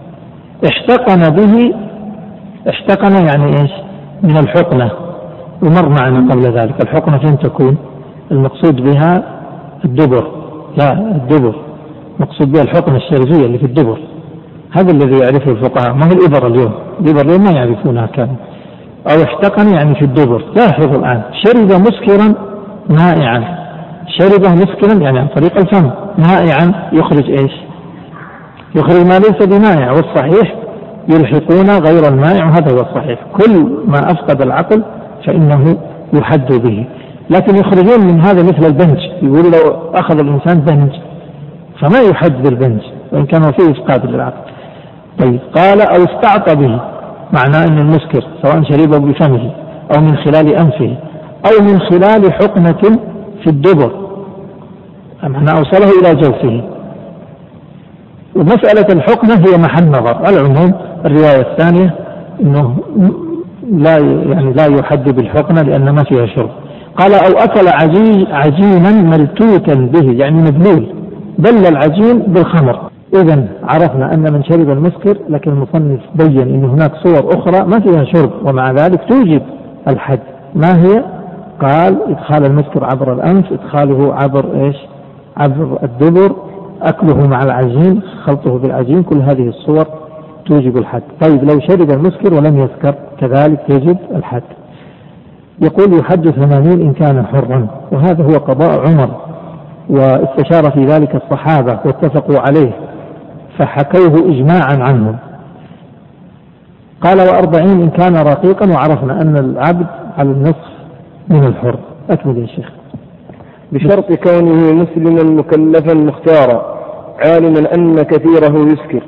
احتقن به، احتقن يعني إيش؟ من الحقنة، ومر معنا قبل ذلك الحقنة فين تكون؟ المقصود بها الدبر، لا الدبر مقصود بها الحقنة الشرجية اللي في الدبر، هذا الذي يعرفه الفقهاء، ما هو الإبر اليوم، الإبر اليوم ما يعرفونها كان. أو احتقن يعني في الدبر. لاحظوا الآن، شرب مسكرا مائعا، شرب مسكرا يعني عن طريق الفم، مائعا يخرج إيش؟ يخرج ما ليس بمائع، والصحيح يلحقون غير المائع، وهذا هو الصحيح. كل ما أفقد العقل فإنه يحد به، لكن يخرجون من هذا مثل البنج، يقول لو أخذ الإنسان بنج فما يحد بالبنج وإن كان فيه إفقاد للعقل. طيب، قال أو استعط به، معناه أن المسكر سواء شربه بفمه أو من خلال أنفه أو من خلال حقنة في الدبر، معناه أوصله إلى جوفه. ومسألة الحقنة هي محل نظر. على العموم الرواية الثانية أنه لا يحد بالحقنة لأن ما فيها شرب. قال أو أكل عجينا ملتوتا به، يعني مبلول، بل العجين بالخمر. إذن عرفنا أن من شرب المسكر، لكن المصنف بين أن هناك صور أخرى ما فيها شرب ومع ذلك توجب الحد. ما هي؟ قال إدخال المسكر عبر الأنف، إدخاله عبر إيش؟ عبر الدبر، أكله مع العجين، خلطه بالعجين، كل هذه الصور توجب الحد. طيب لو شرب المسكر ولم يسكر كذلك يجب الحد. يقول يحد 80 إن كان حرا، وهذا هو قضاء عمر، واستشار في ذلك الصحابة واتفقوا عليه فحكوه إجماعا عنهم. قال 40 إن كان رقيقا، وعرفنا أن العبد على النصف من الحر. أكمل يا شيخ. بشرط كونه مسلما مكلفا مختارا عالما أن كثيره يسكر.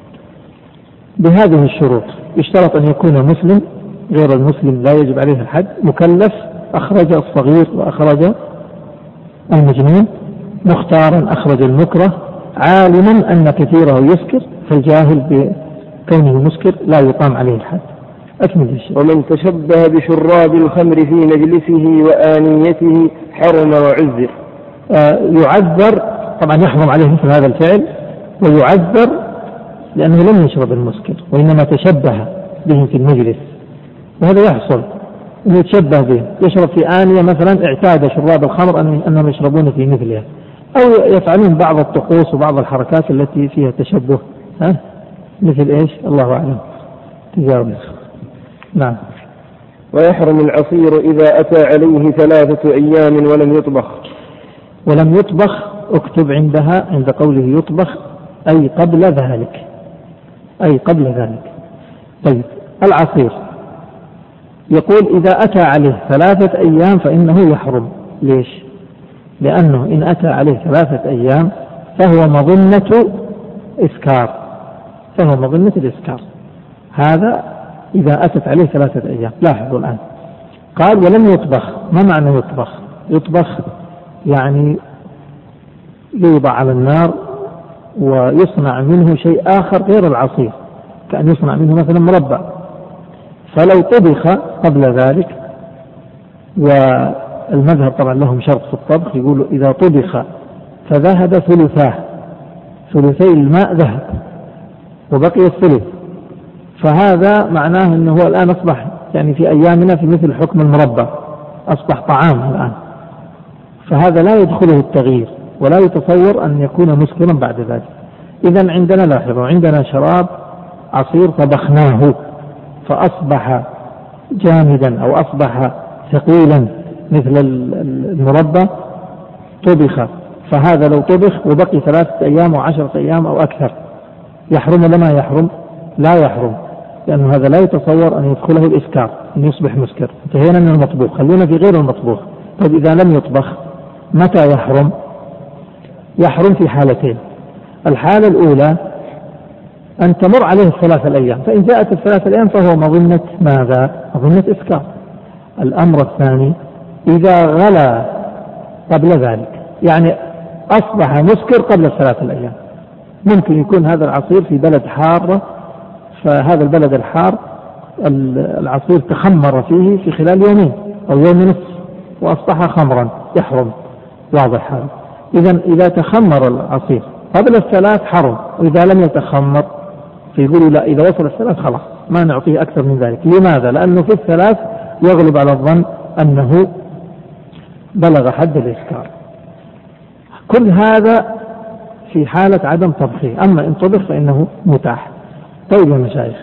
بهذه الشروط يشترط أن يكون مسلم، غير المسلم لا يجب عليه الحد، مكلف، أخرج الصغير وأخرج المجنون، مختارا أخرج المكره، عالما أن كثيره يسكر، فالجاهل بكونه مسكر لا يقام عليه الحد. أكمل الشيء. ومن تشبه بشراب الخمر في مجلسه وآنيته حرم وعذر. يعذر، طبعا يحرم عليه مثل هذا الفعل، ويعذر لأنه لم يشرب المسكر وإنما تشبه به في المجلس، وهذا يحصل أنه يتشبه به، يشرب في آنية مثلا اعتاد شراب الخمر أنهم يشربون في مثلها، أو يفعلون بعض الطقوس وبعض الحركات التي فيها تشبه، مثل إيش؟ الله أعلم، تجارب. نعم. ويحرم العصير إذا أتى عليه 3 أيام ولم يطبخ. ولم يطبخ، اكتب عندها عند قوله يطبخ أي قبل ذلك، أي قبل ذلك. طيب العصير يقول إذا أتى عليه 3 أيام فإنه يحرم. ليش؟ لأنه إن أتى عليه 3 أيام فهو مظنة إسكار، فهو مظنة الإسكار. هذا إذا أتت عليه 3 أيام. لاحظوا الآن قال ولم يطبخ. ما معنى يطبخ؟ يطبخ يعني يوضع على النار ويصنع منه شيء آخر غير العصير، كأن يصنع منه مثلا مربى. فلو طبخ قبل ذلك، والمذهب طبعا لهم شرط في الطبخ، يقولوا إذا طبخ فذهب ثلثي الماء ذهب وبقي الثلث، فهذا معناه أنه هو الآن أصبح يعني في أيامنا في مثل حكم المربى، أصبح طعام الآن، فهذا لا يدخله التغيير ولا يتصور أن يكون مسكرا بعد ذلك. إذن عندنا لاحظوا عندنا شراب عصير طبخناه فأصبح جامدا أو أصبح ثقيلا مثل المربى طبخ، فهذا لو طبخ وبقي 3 أيام أو 10 أيام أو أكثر يحرم ولا ما يحرم؟ لا يحرم، لأن هذا لا يتصور أن يدخله الإسكار، أن يصبح مسكر. انتهينا من المطبوخ، خلونا في غير المطبوخ. طيب إذا لم يطبخ متى يحرم؟ يحرم في حالتين. الحالة الأولى أن تمر عليه 3 أيام، فإن جاءت 3 أيام فهو مظنة ماذا؟ مظنة إسكار. الأمر الثاني إذا غلى قبل ذلك، يعني أصبح مسكر قبل 3 أيام. ممكن يكون هذا العصير في بلد حارة، فهذا البلد الحار العصير تخمر فيه في خلال يومين أو يوم ونصف وأصبح خمرا، يحرم. واضح هذا؟ إذا تخمر العصير قبل 3 حرم، وإذا لم يتخمر فيقولوا لا، إذا وصل 3 خلاص ما نعطيه أكثر من ذلك. لماذا؟ لأنه في 3 يغلب على الظن أنه بلغ حد الإسكار. كل هذا في حالة عدم طبخه، أما إن طبخ فإنه متاح. طيب يا مشايخ،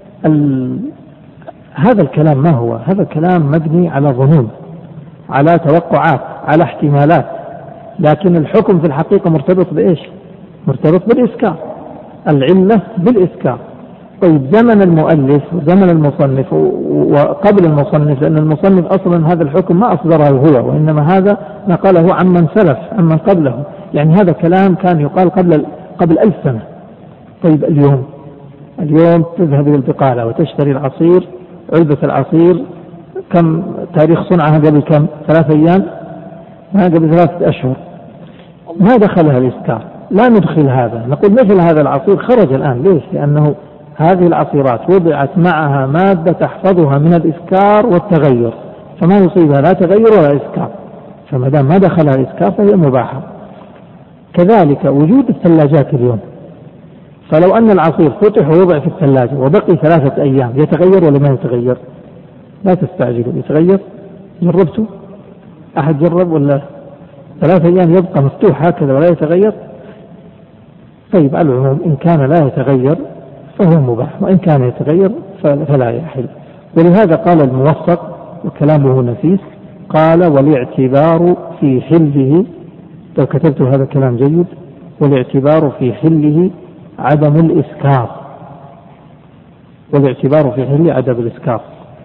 هذا الكلام ما هو؟ هذا الكلام مبني على ظنون، على توقعات، على احتمالات، لكن الحكم في الحقيقة مرتبط بإيش؟ مرتبط بالإسكار، العلة بالإسكار. طيب زمن المؤلف وزمن المصنف وقبل المصنف، لأن المصنف أصلا هذا الحكم ما أصدره هو، وإنما هذا نقله عمن سلف، عمن قبله، يعني هذا كلام كان يقال قبل 1000 سنة. طيب اليوم تذهب إلى البقالة وتشتري العصير، علبة العصير كم تاريخ صنعها؟ قبل كم؟ 3 أيام؟ ما قبل 3 أشهر. ما دخلها الإسكار، لا ندخل هذا. نقول مثل هذا العصير خرج الآن. ليش؟ لأنه هذه العصيرات وضعت معها مادة تحفظها من الإسكار والتغير، فما يصيبها لا تغير ولا إسكار، فما دام ما دخلها الإسكار فهي مباحة. كذلك وجود الثلاجات اليوم، فلو أن العصير فتح ووضع في الثلاجة وبقي 3 أيام يتغير ولا ما يتغير؟ لا تستعجلوا، يتغير. جربتوا؟ أحد جرب ولا؟ 3 أيام يبقى مفتوح هكذا ولا يتغير؟ طيب على العموم إن كان لا يتغير فهو مباح، وإن كان يتغير فلا يحل. ولهذا قال الموفق وكلامه نفيس، قال والاعتبار في حله، لو كتبت هذا كلام جيد، والاعتبار في حله عدم الإسكار، والاعتبار في حله عدم الإسكار،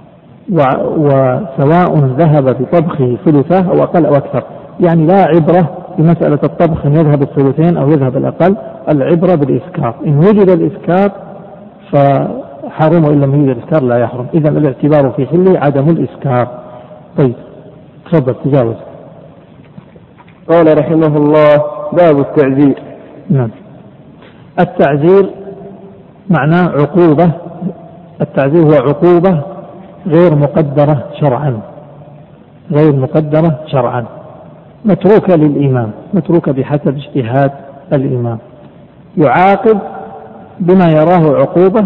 وسواء ذهب بطبخه ثلثه أو أقل أو أكثر. يعني لا عبرة بمسألة الطبخ أن يذهب الثلثين أو يذهب الأقل، العبرة بالإسكار. إن وجد الإسكار فحرم، وإن لم يوجد الإسكار لا يحرم. إذن الاعتبار في حله عدم الإسكار. طيب تفضل تجاوز. قال رحمه الله: باب التعزير. نعم. التعزير معناه عقوبة. التعزير هو عقوبة غير مقدرة شرعا، غير مقدرة شرعا، متروكة للإمام، متروكة بحسب اجتهاد الإمام، يعاقب بما يراه عقوبة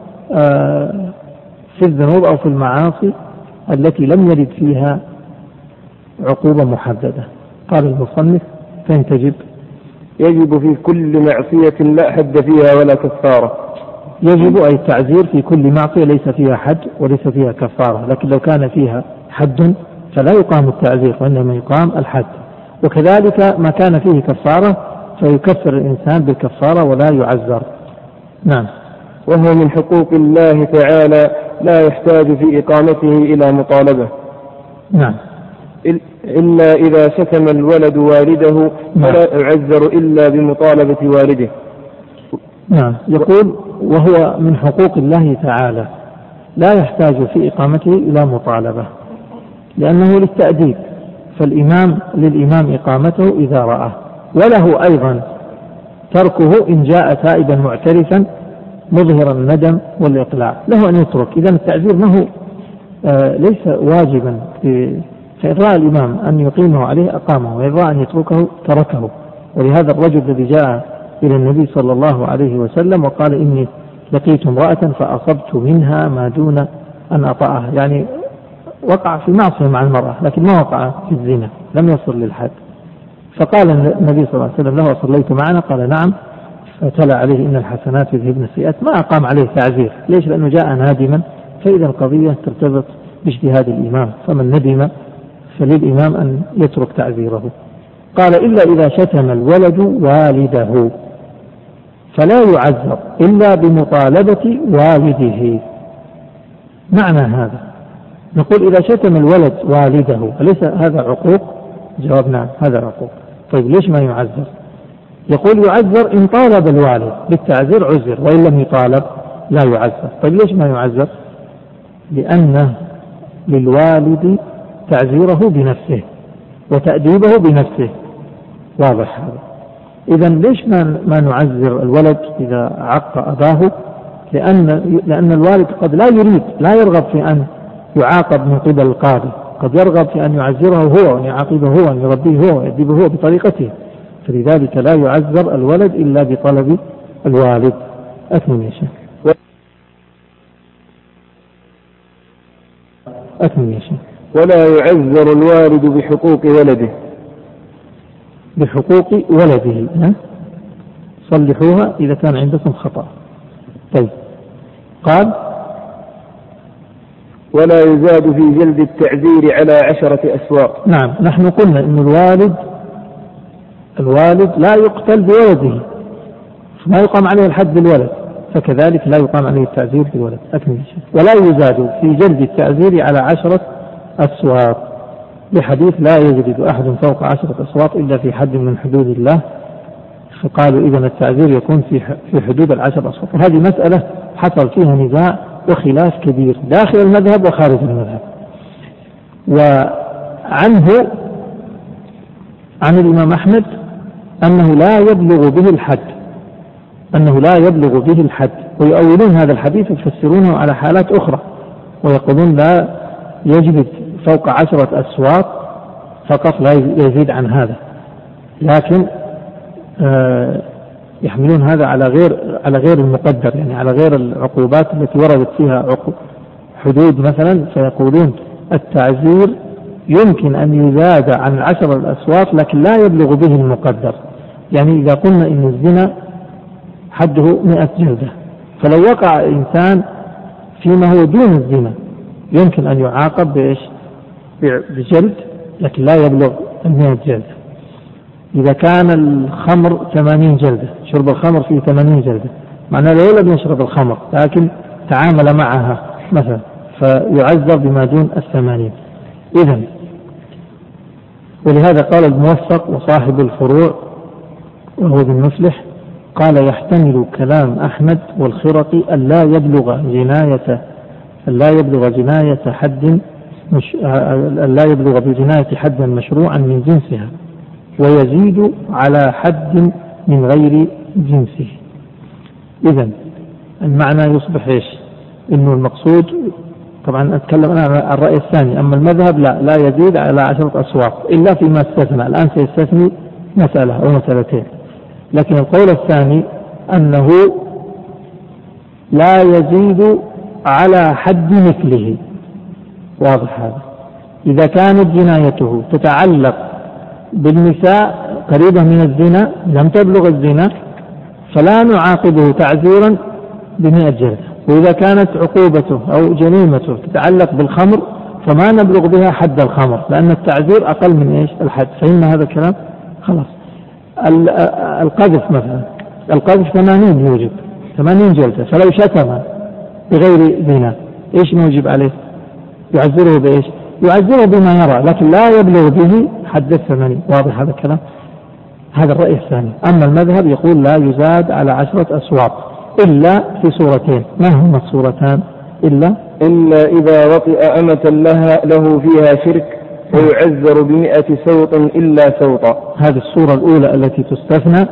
في الذنوب أو في المعاصي التي لم يرد فيها عقوبة محددة. قال المصنف: فإن تجب، يجب في كل معصية لا حد فيها ولا كفارة. يجب أي التعزير في كل معصية ليس فيها حد وليس فيها كفارة، لكن لو كان فيها حد فلا يقام التعزير وإنما يقام الحد. وكذلك ما كان فيه كفارة فيكفر الإنسان بالكفارة ولا يعزر. نعم. وهو من حقوق الله تعالى لا يحتاج في إقامته إلى مطالبة. نعم. إلا إذا شتم الولد والده فلا يعزر إلا بمطالبة والده. نعم. يقول: وهو من حقوق الله تعالى لا يحتاج في إقامته إلى مطالبة، لأنه للتأديب، للإمام إقامته إذا رأى، وله أيضا تركه إن جاء تائبا معترفا مظهر الندم والإقلاع، له أن يترك. إذن التعزير ما هو ليس واجبا، فإن رأى الإمام أن يقيمه عليه أقامه، وإن رأى أن يتركه تركه. ولهذا الرجل الذي جاء إلى النبي صلى الله عليه وسلم وقال: إني لقيت امرأة فأصبت منها ما دون أن أطأها، يعني وقع في معصية مع المرأة لكن ما وقع في الزنا، لم يصل للحد. فقال النبي صلى الله عليه وسلم له: أصليت معنا؟ قال: نعم. فتلا عليه إن الحسنات يذهبن السيئات، ما أقام عليه تعزير. ليش؟ لأنه جاء نادما، فإذا القضية ترتبط باجتهاد الإمام، فمن ندم فللإمام أن يترك تعزيره. قال إلا إذا شتم الولد والده فلا يعذر إلا بمطالبة والده. معنى هذا نقول إذا شتم الولد والده أليس هذا عقوق؟ جواب نعم هذا عقوق. طيب ليش ما يعذر؟ يقول يعذر إن طالب الوالد بالتعذير عذر، وإن لم يطالب لا يعذر. طيب ليش ما يعذر؟ لأن للوالد تعذيره بنفسه وتأديبه بنفسه. واضح هذا؟ إذا ليش ما نعذر الولد إذا عق أباه؟ لأن الوالد قد لا يريد، لا يرغب في أن يعاقب من قبل القاضي، قد يرغب في أن يعذره هو وأن يعاقبه هو وأن يربيه هو ويأدبه هو بطريقته، فلذلك لا يعذر الولد إلا بطلب الوالد. أكمل يا شيخ. أكمل يا شيخ. ولا يعذر الوالد بحقوق ولده. بحقوق ولده صلحوها إذا كان عندكم خطأ. طيب قال ولا يزاد في جلد التعذير على 10 أسواق. نعم نحن قلنا إن الوالد لا يقتل بولده، ما يقام عليه الحد بالولد، فكذلك لا يقام عليه التعذير بالولد. أكمل شيء. ولا يزاد في جلد التعذير على 10 أسواق لحديث لا يجلد أحد فوق 10 أسواق إلا في حد من حدود الله، فقالوا إذن التعذير يكون في حدود 10 أسواق. وهذه مسألة حصل فيها نزاع وخلاف كبير داخل المذهب وخارج المذهب. وعنه عن الإمام أحمد أنه لا يبلغ به الحد، ويؤولون هذا الحديث ويفسرونه على حالات أخرى ويقولون لا يجلد فوق 10 أسواق فقط، لا يزيد عن هذا، لكن يحملون هذا على غير المقدر، يعني على غير العقوبات التي وردت فيها حدود مثلا، فيقولون التعزير يمكن أن يزاد عن 10 الأسواق لكن لا يبلغ به المقدر. يعني إذا قلنا إن الزنا حده 100 جلدة، فلو وقع إنسان فيما هو دون الزنا يمكن أن يعاقب بجلد لكن لا يبلغ 100 جلدة. إذا كان الخمر 80 جلدة، شرب الخمر فيه 80 جلدة، معناه لا يلزم يشرب الخمر لكن تعامل معها مثلا فيعذر بما دون 80. إذن ولهذا قال الموفق وصاحب الفروع وهو ابن مفلح قال يحتمل كلام أحمد والخرقي أن لا يبلغ بالجناية حدا مشروعا من جنسها ويزيد على حد من غير جنسه. إذن المعنى يصبح إيش؟ إنه المقصود، طبعا أتكلم أنا عن الرأي الثاني، أما المذهب لا يزيد على 10 أسواق إلا فيما استثنى. الآن سيستثني مسألة أو مسألتين، لكن القول الثاني أنه لا يزيد على حد مثله. واضح هذا؟ إذا كانت جنايته تتعلق بالنساء قريبة من الزنا لم تبلغ الزنا فلا نعاقبه تعزيرا ب100 جلدة، وإذا كانت عقوبته أو جريمته تتعلق بالخمر فما نبلغ بها حد الخمر لأن التعزير أقل من إيش؟ الحد. فإن هذا الكلام خلاص. القذف مثلا، القذف 80 يوجب 80 جلدة، فلو شتم بغير زنا إيش نوجب عليه؟ يعزره بإيش؟ يعزره بما يرى لكن لا يبلغ به حد 80. واضح هذا الكلام؟ هذا الرأي الثاني. أما المذهب يقول لا يزاد على 10 أسواق إلا في صورتين. ما هما الصورتان؟ إلا إذا وطئ أمة له فيها شرك ويعذر ب100 سوط إلا سوطا. هذه الصورة الأولى التي تستثنى،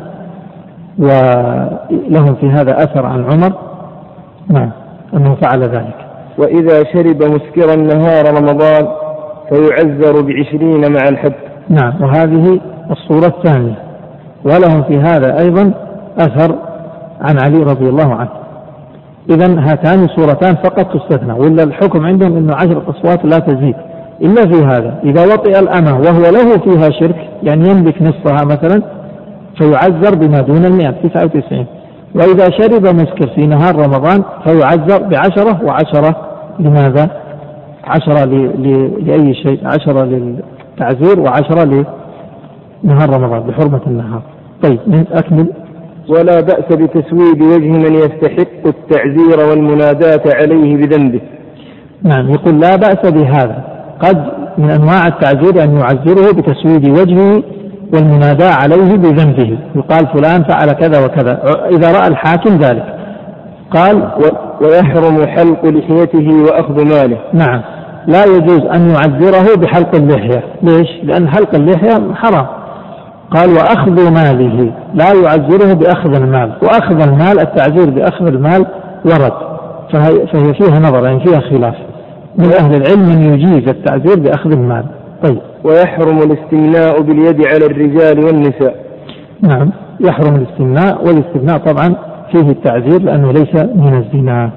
ولهم في هذا أثر عن عمر نعم أنه فعل ذلك. وإذا شرب مسكرا نهار رمضان فيعذر ب20 مع الحد. نعم، وهذه الصورة الثانية. ولهم في هذا أيضا أثر عن علي رضي الله عنه. إذن هاتان صورتان فقط تستثنى، ولا الحكم عندهم أنه 10 أصوات لا تزيد إلا في هذا. إذا وطئ الأمة وهو له فيها شرك، يعني يملك نصفها مثلا، فيعذر بما دون 100 99. وإذا شرب مسكر في نهار رمضان فيعذر ب10 و10. لماذا؟ 10 لأي شيء، 10 للتعذير و10 لنهار رمضان بحرمة النهار. طيب أكمل. ولا بأس بتسويد وجه من يستحق التعذير والمناداة عليه بذنبه. نعم، يقول لا بأس بهذا، قد من أنواع التعذير أن يعذره بتسويد وجهه والمناداة عليه بذنبه، يقال فلان فعل كذا وكذا إذا رأى الحاكم ذلك. قال ويحرم حلق لحيته وأخذ ماله. نعم، لا يجوز أن يعذره بحلق اللحية. ليش؟ لأن حلق اللحية حرام. قال وأخذ ماله، لا يعذره بأخذ المال، وأخذ المال التعذير بأخذ المال ورد، فهي فيها نظر، يعني فيها خلاف من أهل العلم من يجيز التعذير بأخذ المال. طيب. ويحرم الاستمناء باليد على الرجال والنساء. نعم، يحرم الاستمناء، والاستمناء طبعا فيه التعذير لأنه ليس من الزنا.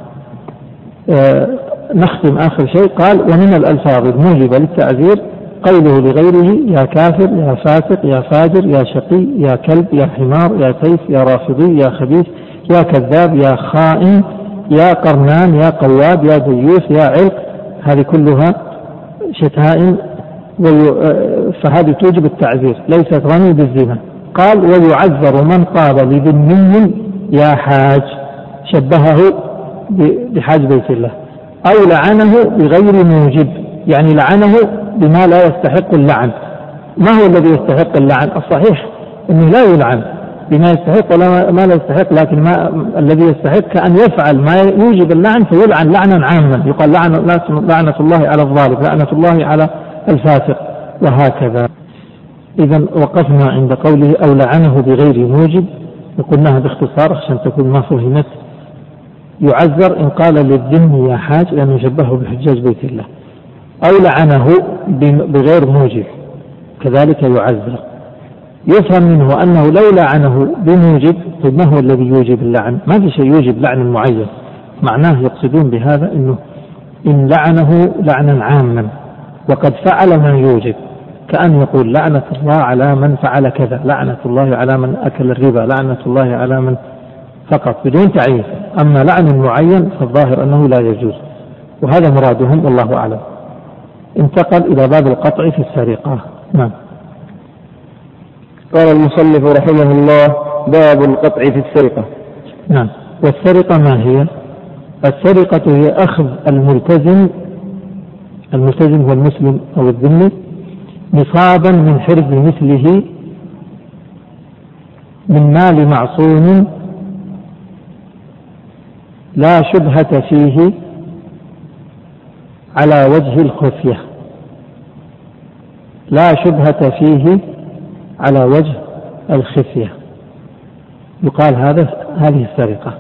نختم آخر شيء. قال ومن الألفاظ الموجبة للتعذير قوله لغيره يا كافر يا فاسق يا فاجر يا شقي يا كلب يا حمار يا سيف يا رافضي يا خبيث يا كذاب يا خائن يا قرنان يا قواد يا ديوث يا علق، هذه كلها شتائم فهذه توجب التعذير، ليست رمي بالزنا. قال ويعذر من قال لذمي يا حاج، شبهه بحاج بيت الله، أو لعنه بغير موجب، يعني لعنه بما لا يستحق اللعن. ما هو الذي يستحق اللعن؟ الصحيح أنه لا يلعن بما يستحق ولا ما لا يستحق، لكن ما الذي يستحق كأن يفعل ما يوجب اللعن فيلعن لعنا عاما، يقال لعنة الله على الظالم، لعنة الله على الفاسق، وهكذا. إذا وقفنا عند قوله أو لعنه بغير موجب، وقلناها باختصار عشان تكون ما فهمت. يعذر إن قال للذم يا حاج لأنه شبهه بحجاج بيت الله، أو لعنه بغير موجب كذلك يعذر. يفهم منه أنه لو لعنه بموجب، ما هو الذي يوجب اللعن؟ ما في شيء يوجب لعن معين، معناه يقصدون بهذا أنه إن لعنه لعنا عاما وقد فعل ما يوجب، كأن يقول لعنة الله على من فعل كذا، لعنة الله على من أكل الربا، لعنة الله على من، فقط بدون تعيين. أما لعن معين فالظاهر أنه لا يجوز، وهذا مرادهم والله أعلم. انتقل إلى باب القطع في السرقة. نعم. قال المصنف رحمه الله باب القطع في السرقة. نعم. والسرقة ما هي؟ السرقة هي أخذ الملتزم هو المسلم أو الذمي نصابا من حرز مثله من مال معصوم لا شبهة فيه على وجه الخفية، لا شبهة فيه على وجه الخفية، يقال هذه السرقة.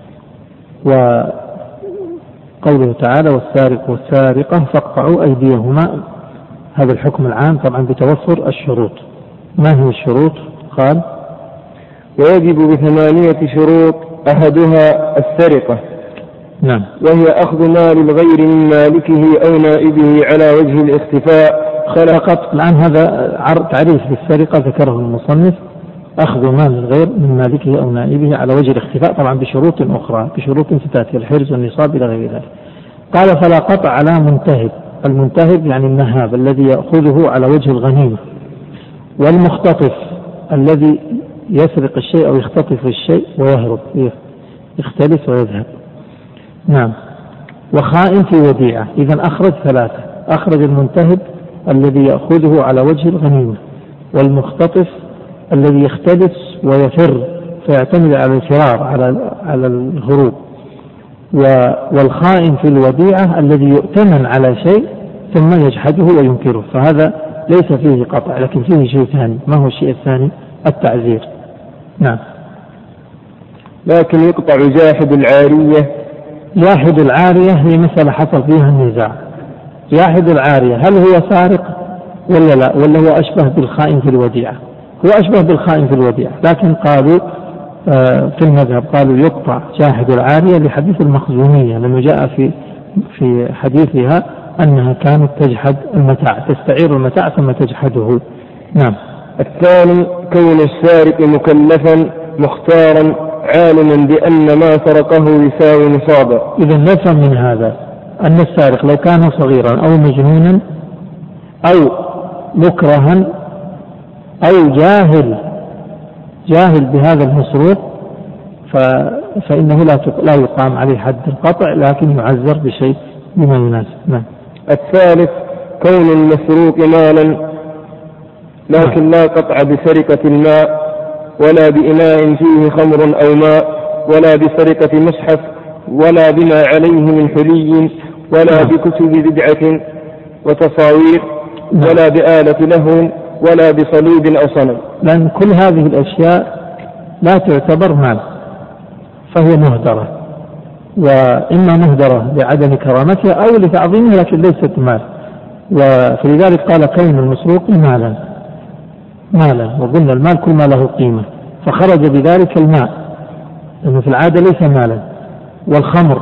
وقوله تعالى والسارق والسارقة فاقطعوا أيديهما، هذا الحكم العام طبعا بتوفر الشروط. ما هي الشروط؟ قال ويجب ب8 شروط، أحدها السرقة. نعم. وهي أخذ مال الغير من مالكه أو نائبه على وجه الاختفاء. فقط الآن هذا تعريف للسرقة ذكره المصنف، أخذ مال الغير من مالكه أو نائبه على وجه الاختفاء، طبعا بشروط أخرى، بشروط ستأتي الحرز والنصاب إلى غير ذلك. قال فلا قطع على منتهب، المنتهب يعني النهاب الذي يأخذه على وجه الغنيمة، والمختطف الذي يسرق الشيء أو يختطف الشيء ويهرب، يختلس ويذهب. نعم. وخائن في وديعة. إذن أخرج 3، أخرج المنتهب الذي يأخذه على وجه الغنيمة، والمختطف الذي يختلس ويفر فيعتمد على الفرار على الهروب، والخائن في الوديعة الذي يؤتمن على شيء ثم يجحده وينكره، فهذا ليس فيه قطع، لكن فيه شيء ثاني. ما هو الشيء الثاني؟ التعذير. نعم. لكن يقطع جاحد العارية. جاحد العارية هي مسألة حصل فيها النزاع. جاحد العارية هل هو سارق ولا لا، ولا هو أشبه بالخائن في الوديعة؟ هو أشبه بالخائن في الوديعة، لكن قالوا في المذهب قالوا يقطع جاحد العارية لحديث المخزومية، لأنه جاء في حديثها أنها كانت تجحد المتاع، تستعير المتاع ثم تجحده. نعم. الثاني كون السارق مكلفا مختارا عالما بأن ما سرقه يساوي نصابا. إذا نفهم من هذا أن السارق لو كان صغيرا أو مجنونا أو مكرها أو جاهل بهذا المسروق فإنه لا يقام عليه حد القطع، لكن يعذر بشيء بما يناسب. نعم. الثالث كون المسروق مالا، لكن لا قطع بسرقة الماء ولا بإناء فيه خمر أو ماء ولا بسرقة مصحف ولا بما عليه من حلي ولا بكتب بدعة وتصاوير ولا بآلة لهو ولا بصليب أو صنم. لأن كل هذه الأشياء لا تعتبر مال، فهي مهدرة، وإما مهدرة لعدم كرامتها أو لتعظيمها، لكن ليست مال. فلذلك قال كون المسروق مالا، وقلنا المال كل ما له قيمة، فخرج بذلك الماء لأنه في العادة ليس مالا، والخمر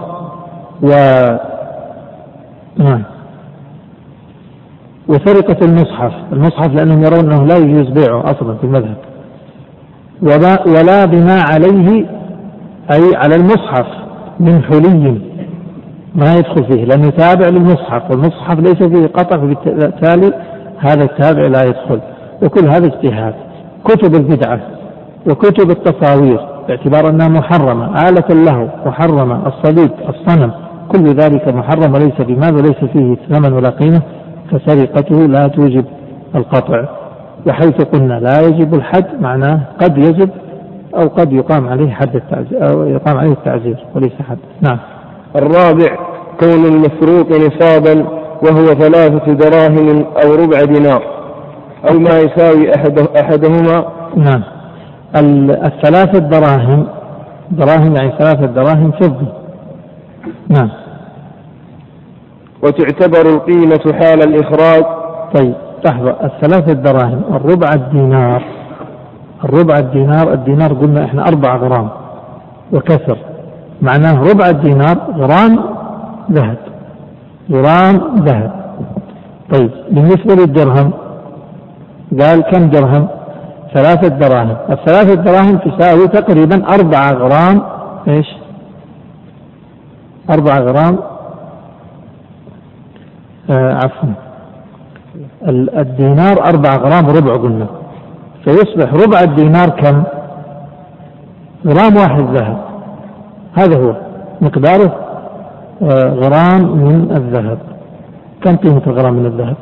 وسرقة المصحف لأنهم يرون أنه لا يجوز بيعه أصلا في المذهب، ولا بما عليه أي على المصحف من حلي ما يدخل فيه لأنه تابع للمصحف، والمصحف ليس فيه قطع، فبالتالي هذا التابع لا يدخل. وكل هذا اجتهاد. كتب البدعة وكتب التصاوير باعتبار أنها محرمة، آلة له محرمة، الصليب الصنم كل ذلك محرم وليس بمال وليس فيه ثمن ولا قيمة، فسرقته لا توجب القطع. وحيث قلنا لا يجب الحد معناه قد يجب أو قد يقام عليه حد التعزير أو يقام عليه التعزير وليس حد. نعم. الرابع كون المسروق نصابا وهو 3 دراهم أو ربع دينار أو ما يساوي أحدهما. نعم. 3 دراهم يعني 3 دراهم فضة. نعم. وتعتبر القيمة حال الإخراج. طيب لحظة، 3 دراهم الربع الدينار الدينار قلنا احنا 4 غرام وكسر، معناه ربع الدينار غرام ذهب. طيب بالنسبة للدرهم قال كم درهم؟ 3 دراهم. 3 دراهم تساوي تقريبا 4 غرام. ايش؟ 4 غرام عفوا، الدينار 4 غرام وربع قلنا، فيصبح ربع الدينار كم؟ غرام واحد ذهب. هذا هو مقداره غرام من الذهب. كم قيمة الغرام من الذهب؟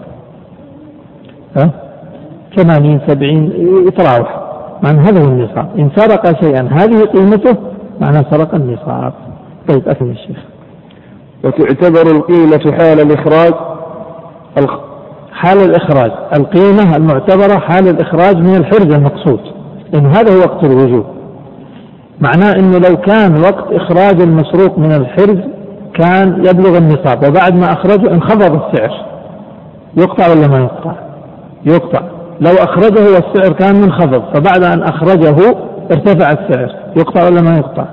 80 70 يتراوح. معنى هذا هو النصاب. إن سرق شيئا هذه قيمته معناه سرق النصاب. طيب أكمل الشيخ. وتعتبر القيمة حال الإخراج. حال الإخراج القيمة المعتبرة حال الإخراج من الحرز المقصود، لأن هذا هو وقت الوجوب. معناه أنه لو كان وقت إخراج المسروق من الحرز كان يبلغ النصاب وبعد ما أخرجه انخفض السعر، يقطع ولا ما يقطع؟ يقطع. لو أخرجه والسعر كان منخفض فبعد أن أخرجه ارتفع السعر، يقطع ولا ما يقطع؟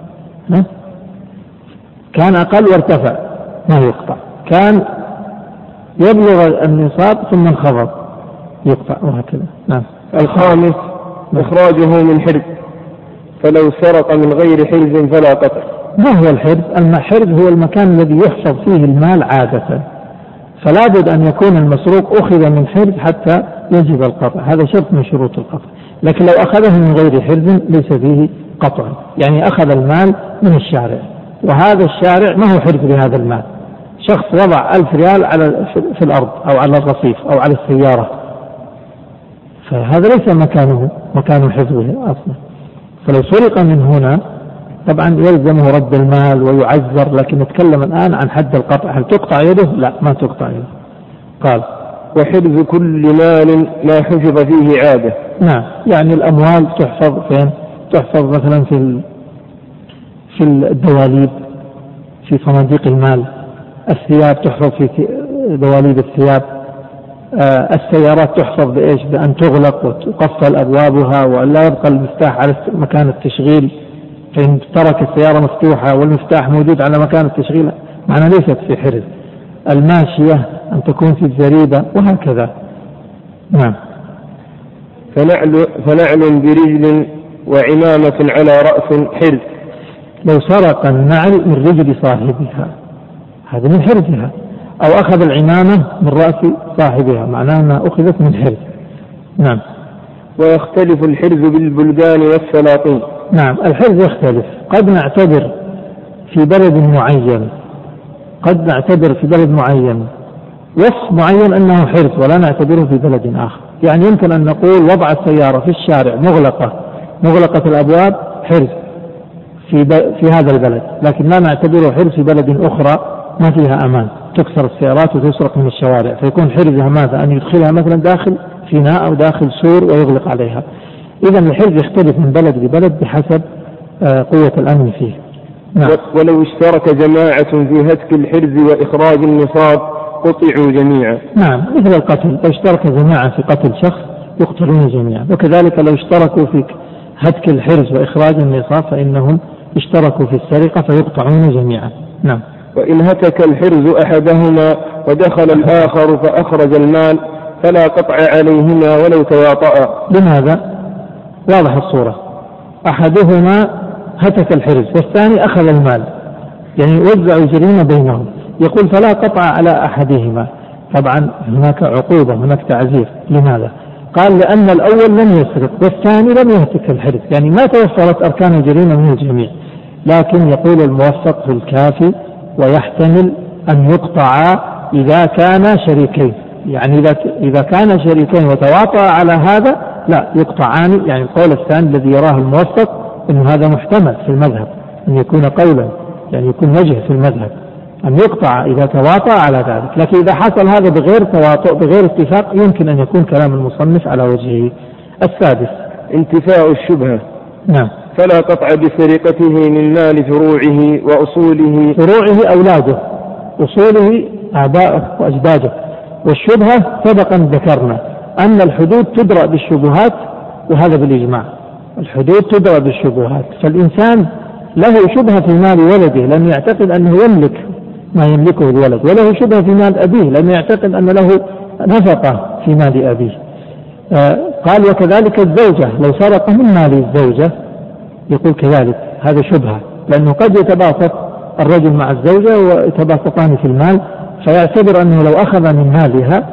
كان أقل وارتفع ما يقطع، كان يبلغ النصاب ثم انخفض يقطع، وهكذا. نعم. الخامس إخراجه من حرز، فلو سرق من غير حرز فلا قطع. ما هو الحرز؟ الحرز هو المكان الذي يحفظ فيه المال عادة، فلا بد أن يكون المسروق أخذ من حرز حتى يجب القطع، هذا شرط من شروط القطع. لكن لو أخذه من غير حرز ليس فيه قطع، يعني أخذ المال من الشارع، وهذا الشارع ما هو حرز لهذا المال، شخص وضع 1000 ريال في الأرض أو على الرصيف أو على السيارة، فهذا ليس مكان حفظه أصلا. فلو سرق من هنا طبعا يلزمه رد المال ويعذر، لكن نتكلم الآن عن حد القطع. هل تقطع يده؟ لا، ما تقطع يده. قال وحفظ كل مال ما حفظ فيه عادة. نعم، يعني الأموال تحفظ فين؟ تحفظ مثلا في الدواليب، في صناديق المال. الثياب تحفظ في دواليب الثياب. السيارات تحفظ بإيش؟ بأن تغلق وتقفل أبوابها ولا يبقى المفتاح على مكان التشغيل، فإن ترك السيارة مفتوحة والمفتاح موجود على مكان التشغيل معنى ليست في حرز. الماشية أن تكون في الزريبة وهكذا. نعم. فنعل برجل وعمامة على رأس حرز. لو سرق النعل من رجل صاحبها هذا من حرزها، أو أخذ العمامة من رأس صاحبها معناه أنها أخذت من حرز. نعم. ويختلف الحرز بالبلدان والسلاطين. نعم الحرز يختلف، قد نعتبر في بلد معين، قد نعتبر في بلد معين وصف معين أنه حرز ولا نعتبره في بلد آخر. يعني يمكن أن نقول وضع السيارة في الشارع مغلقة الأبواب حرز في هذا البلد، لكن لا نعتبره حرز في بلد أخرى ما فيها أمان، تكسر السيارات وتسرق من الشوارع، فيكون حرزها ماذا؟ أن يدخلها مثلا داخل فناء أو داخل سور ويغلق عليها. إذا الحرز يختلف من بلد لبلد بحسب قوة الأمن فيه. نعم. ولو اشترك جماعة في هتك الحرز وإخراج النصاب قطعوا جميعا. نعم مثل القتل، لو اشترك جماعة في قتل شخص يقتلون جميعا، وكذلك لو اشتركوا في هتك الحرز وإخراج النصاب فإنهم اشتركوا في السرقة فيقطعون جميعا. نعم. وإن هتك الحرز أحدهما ودخل الآخر فأخرج المال فلا قطع عليهما ولو تواطأ. لماذا؟ واضح الصورة، أحدهما هتك الحرز والثاني أخذ المال، يعني وزعوا الجريمة بينهم، يقول فلا قطع على أحدهما. طبعا هناك عقوبة، هناك تعزير. لماذا؟ قال لأن الأول لم يسرق والثاني لم يهتك الحرز، يعني ما توفرت أركان الجريمة من الجميع. لكن يقول الموفق في الكافي ويحتمل أن يقطع إذا كان شريكين، يعني إذا كان شريكين وتواطأ على هذا لا يقطعان. يعني القول الثاني الذي يراه الموفق أن هذا محتمل في المذهب أن يكون قولا، يعني يكون وجه في المذهب أن يقطع إذا تواطأ على ذلك. لكن إذا حصل هذا بغير تواطؤ بغير اتفاق يمكن أن يكون كلام المصنف على وجهه. السادس انتفاء الشبهة. نعم. فلا قطع بسرقته من مال فروعه وأصوله. فروعه أولاده، أصوله آباؤه وأجداده. والشبهة سبقا ذكرنا أن الحدود تدرأ بالشبهات، وهذا بالإجماع الحدود تدرأ بالشبهات. فالإنسان له شبهة في مال ولده لأنه يعتقد أنه يملك ما يملكه الولد، وله شبهة في مال أبيه لأنه يعتقد أن له نفقة في مال أبيه. قال وكذلك الزوجة لو سرق من مال الزوجة يقول كذلك هذا شبهة، لأنه قد يتباسط الرجل مع الزوجة ويتباسطان في المال، فيعتبر أنه لو أخذ من مالها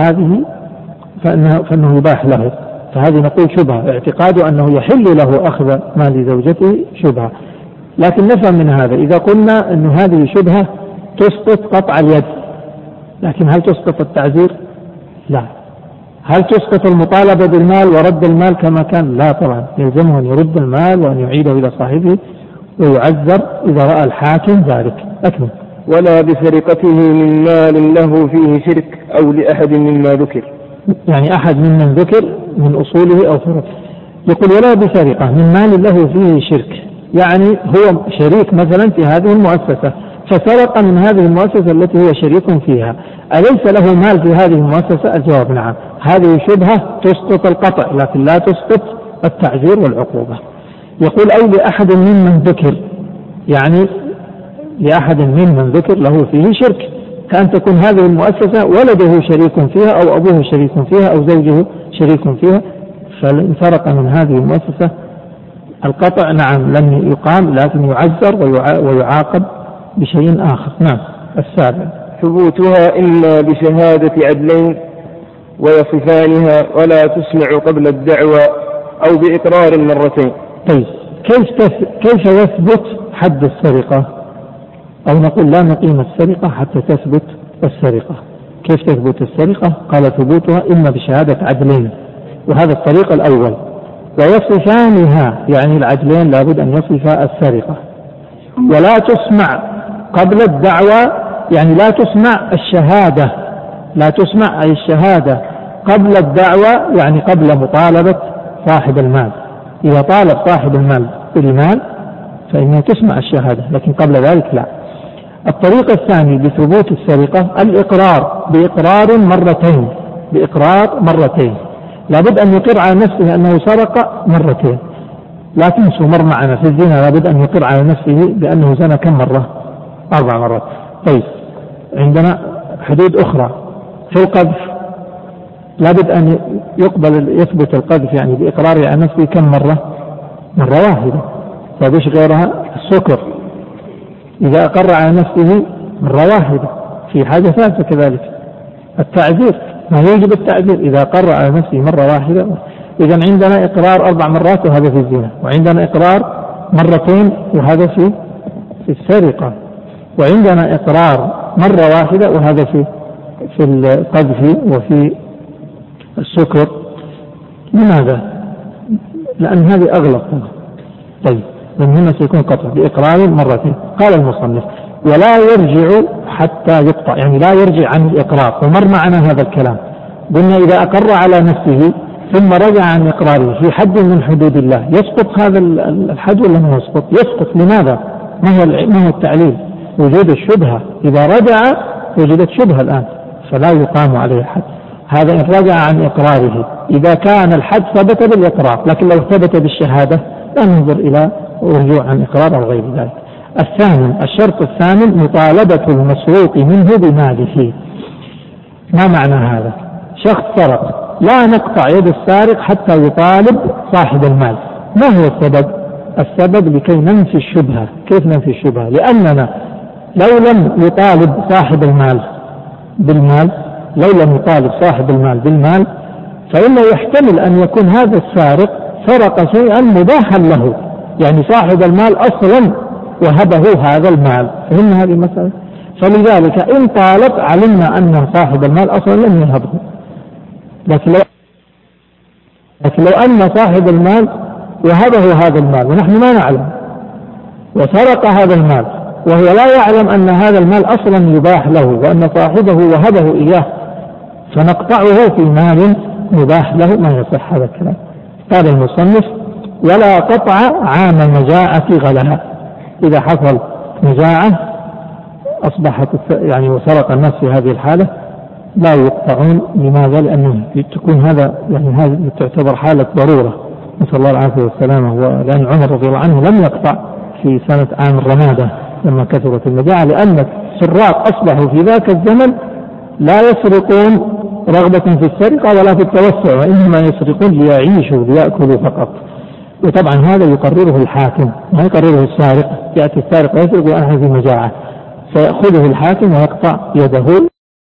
فإنه يباح له، فهذه نقول شبهة، اعتقاده أنه يحل له أخذ مال زوجته شبهة. لكن نفهم من هذا إذا قلنا أن هذه شبهة تسقط قطع اليد، لكن هل تسقط التعزير؟ لا. هل تسقط المطالبة بالمال ورد المال كما كان؟ لا طبعا، يلزمه أن يرد المال وأن يعيده إلى صاحبه ويعذر إذا رأى الحاكم ذلك. أكمل. ولا بسرقته من مال له فيه شرك أو لأحد مما ذكر، يعني أحد ممن ذكر من أصوله أو فروعه. يقول ولا بسرقة من مال له فيه شرك، يعني هو شريك مثلا في هذه المؤسسة فسرق من هذه المؤسسة التي هو شريك فيها، أليس له مال في هذه المؤسسة؟ الجواب نعم. هذه شبهة تسقط القطع لكن لا تسقط التعزير والعقوبة. يقول أو لأحد ممن ذكر، يعني لأحد ممن ذكر له فيه شرك، كأن تكون هذه المؤسسة ولده شريك فيها أو أبوه شريك فيها أو زوجه شريك فيها، فإن سرق من هذه المؤسسة القطع نعم لن يقام لكن يعذر ويعاقب بشيء آخر. نعم. السابع ثبوتها إما بشهادة عدلين ويصفانها ولا تسمع قبل الدعوى أو بإقرار مرتين. طيب كيف يثبت حد السرقة؟ أو نقول لا نقيم السرقة حتى تثبت السرقة. كيف تثبت السرقة؟ قال ثبوتها إما بشهادة عدلين، وهذا الطريق الأول، ويصفانها يعني العدلين لابد أن يصفا السرقة. ولا تسمع قبل الدعوى يعني لا تسمع الشهادة، لا تسمع أي الشهادة قبل الدعوى يعني قبل مطالبة صاحب المال. إذا طالب صاحب المال بالمال فإنه تسمع الشهادة، لكن قبل ذلك لا. الطريق الثاني بثبوت السرقة الإقرار بإقرار مرتين، لابد أن يقر على نفسه أنه سرق مرتين. لا تنسوا مر معنا في الزنا لابد أن يقر على نفسه بأنه زنى كم مرة؟ 4 مرات. طيب عندنا حدود أخرى في القذف لابد أن يثبت القذف يعني بإقراره على نفسه كم مرة؟ مرة واحدة. طيب إيش غيرها؟ السكر إذا أقر على نفسه مرة واحدة في حاجة ثالثة كذلك، التعذير ما يوجب التعذير إذا أقر على نفسه مرة واحدة. إذا عندنا إقرار 4 مرات وهذا في الزنا، وعندنا إقرار مرتين وهذا في السرقة، وعندنا إقرار مرة واحدة وهذا في القذف وفي السكر. لماذا؟ لأن هذه أغلط. طيب من هنا سيكون قطع بإقرار مرتين. قال المصنف ولا يرجع حتى يقطع، يعني لا يرجع عن الإقرار. ومر معنا هذا الكلام، قلنا إذا أقر على نفسه ثم رجع عن إقراره في حد من حدود الله يسقط هذا الحد ولا ما يسقط؟ يسقط. لماذا؟ ما هو التعليل؟ وجود الشبهة. إذا رجع وجدت شبهة الآن فلا يقام عليه حد. هذا إن رجع عن إقراره. إذا كان الحد ثبت بالإقرار، لكن لو ثبت بالشهادة لا ننظر إلى رجوع عن إقرار أو غير ذلك. الشرط الثامن مطالبة المسروق منه بماله. ما معنى هذا؟ شخص سرق، لا نقطع يد السارق حتى يطالب صاحب المال. ما هو السبب؟ السبب لكي ننفي الشبهة. كيف ننفي الشبهة؟ لأننا لو لم يطالب صاحب المال بالمال، فإنه يحتمل أن يكون هذا السارق سرق شيئا مباحا له، يعني صاحب المال أصلا وهبه هذا المال. فهمنا هذه المسألة؟ فلذلك إن طالب علمنا أن صاحب المال أصلا لم يهبه. لكن لو أن صاحب المال وهبه هذا المال ونحن ما نعلم، وسرق هذا المال وهو لا يعلم أن هذا المال أصلا يباح له وأن صاحبه وهبه إياه، فنقطعه في مال مباح له، ما يصح هذا الكلام. قال المصنف ولا قطع عام مجاعة غلها. إذا حصل مجاعة أصبحت يعني وسرق الناس في هذه الحالة لا يقطعون. لماذا؟ لأنه تكون هذا تعتبر حالة ضرورة، نسأل الله العافية والسلامة. لأن عمر رضي الله عنه لم يقطع في سنة عام الرمادة لما كثرت المجاعة، لأن السراق أصبحوا في ذاك الزمن لا يسرقون رغبة في السرقة ولا في التوسع، وإنما يسرقون ليعيشوا ليأكلوا فقط. وطبعا هذا يقرره الحاكم، ما يقرره السارق. يأتي السارق ويسرق وأنحى في مجاعة، فيأخذه الحاكم ويقطع يده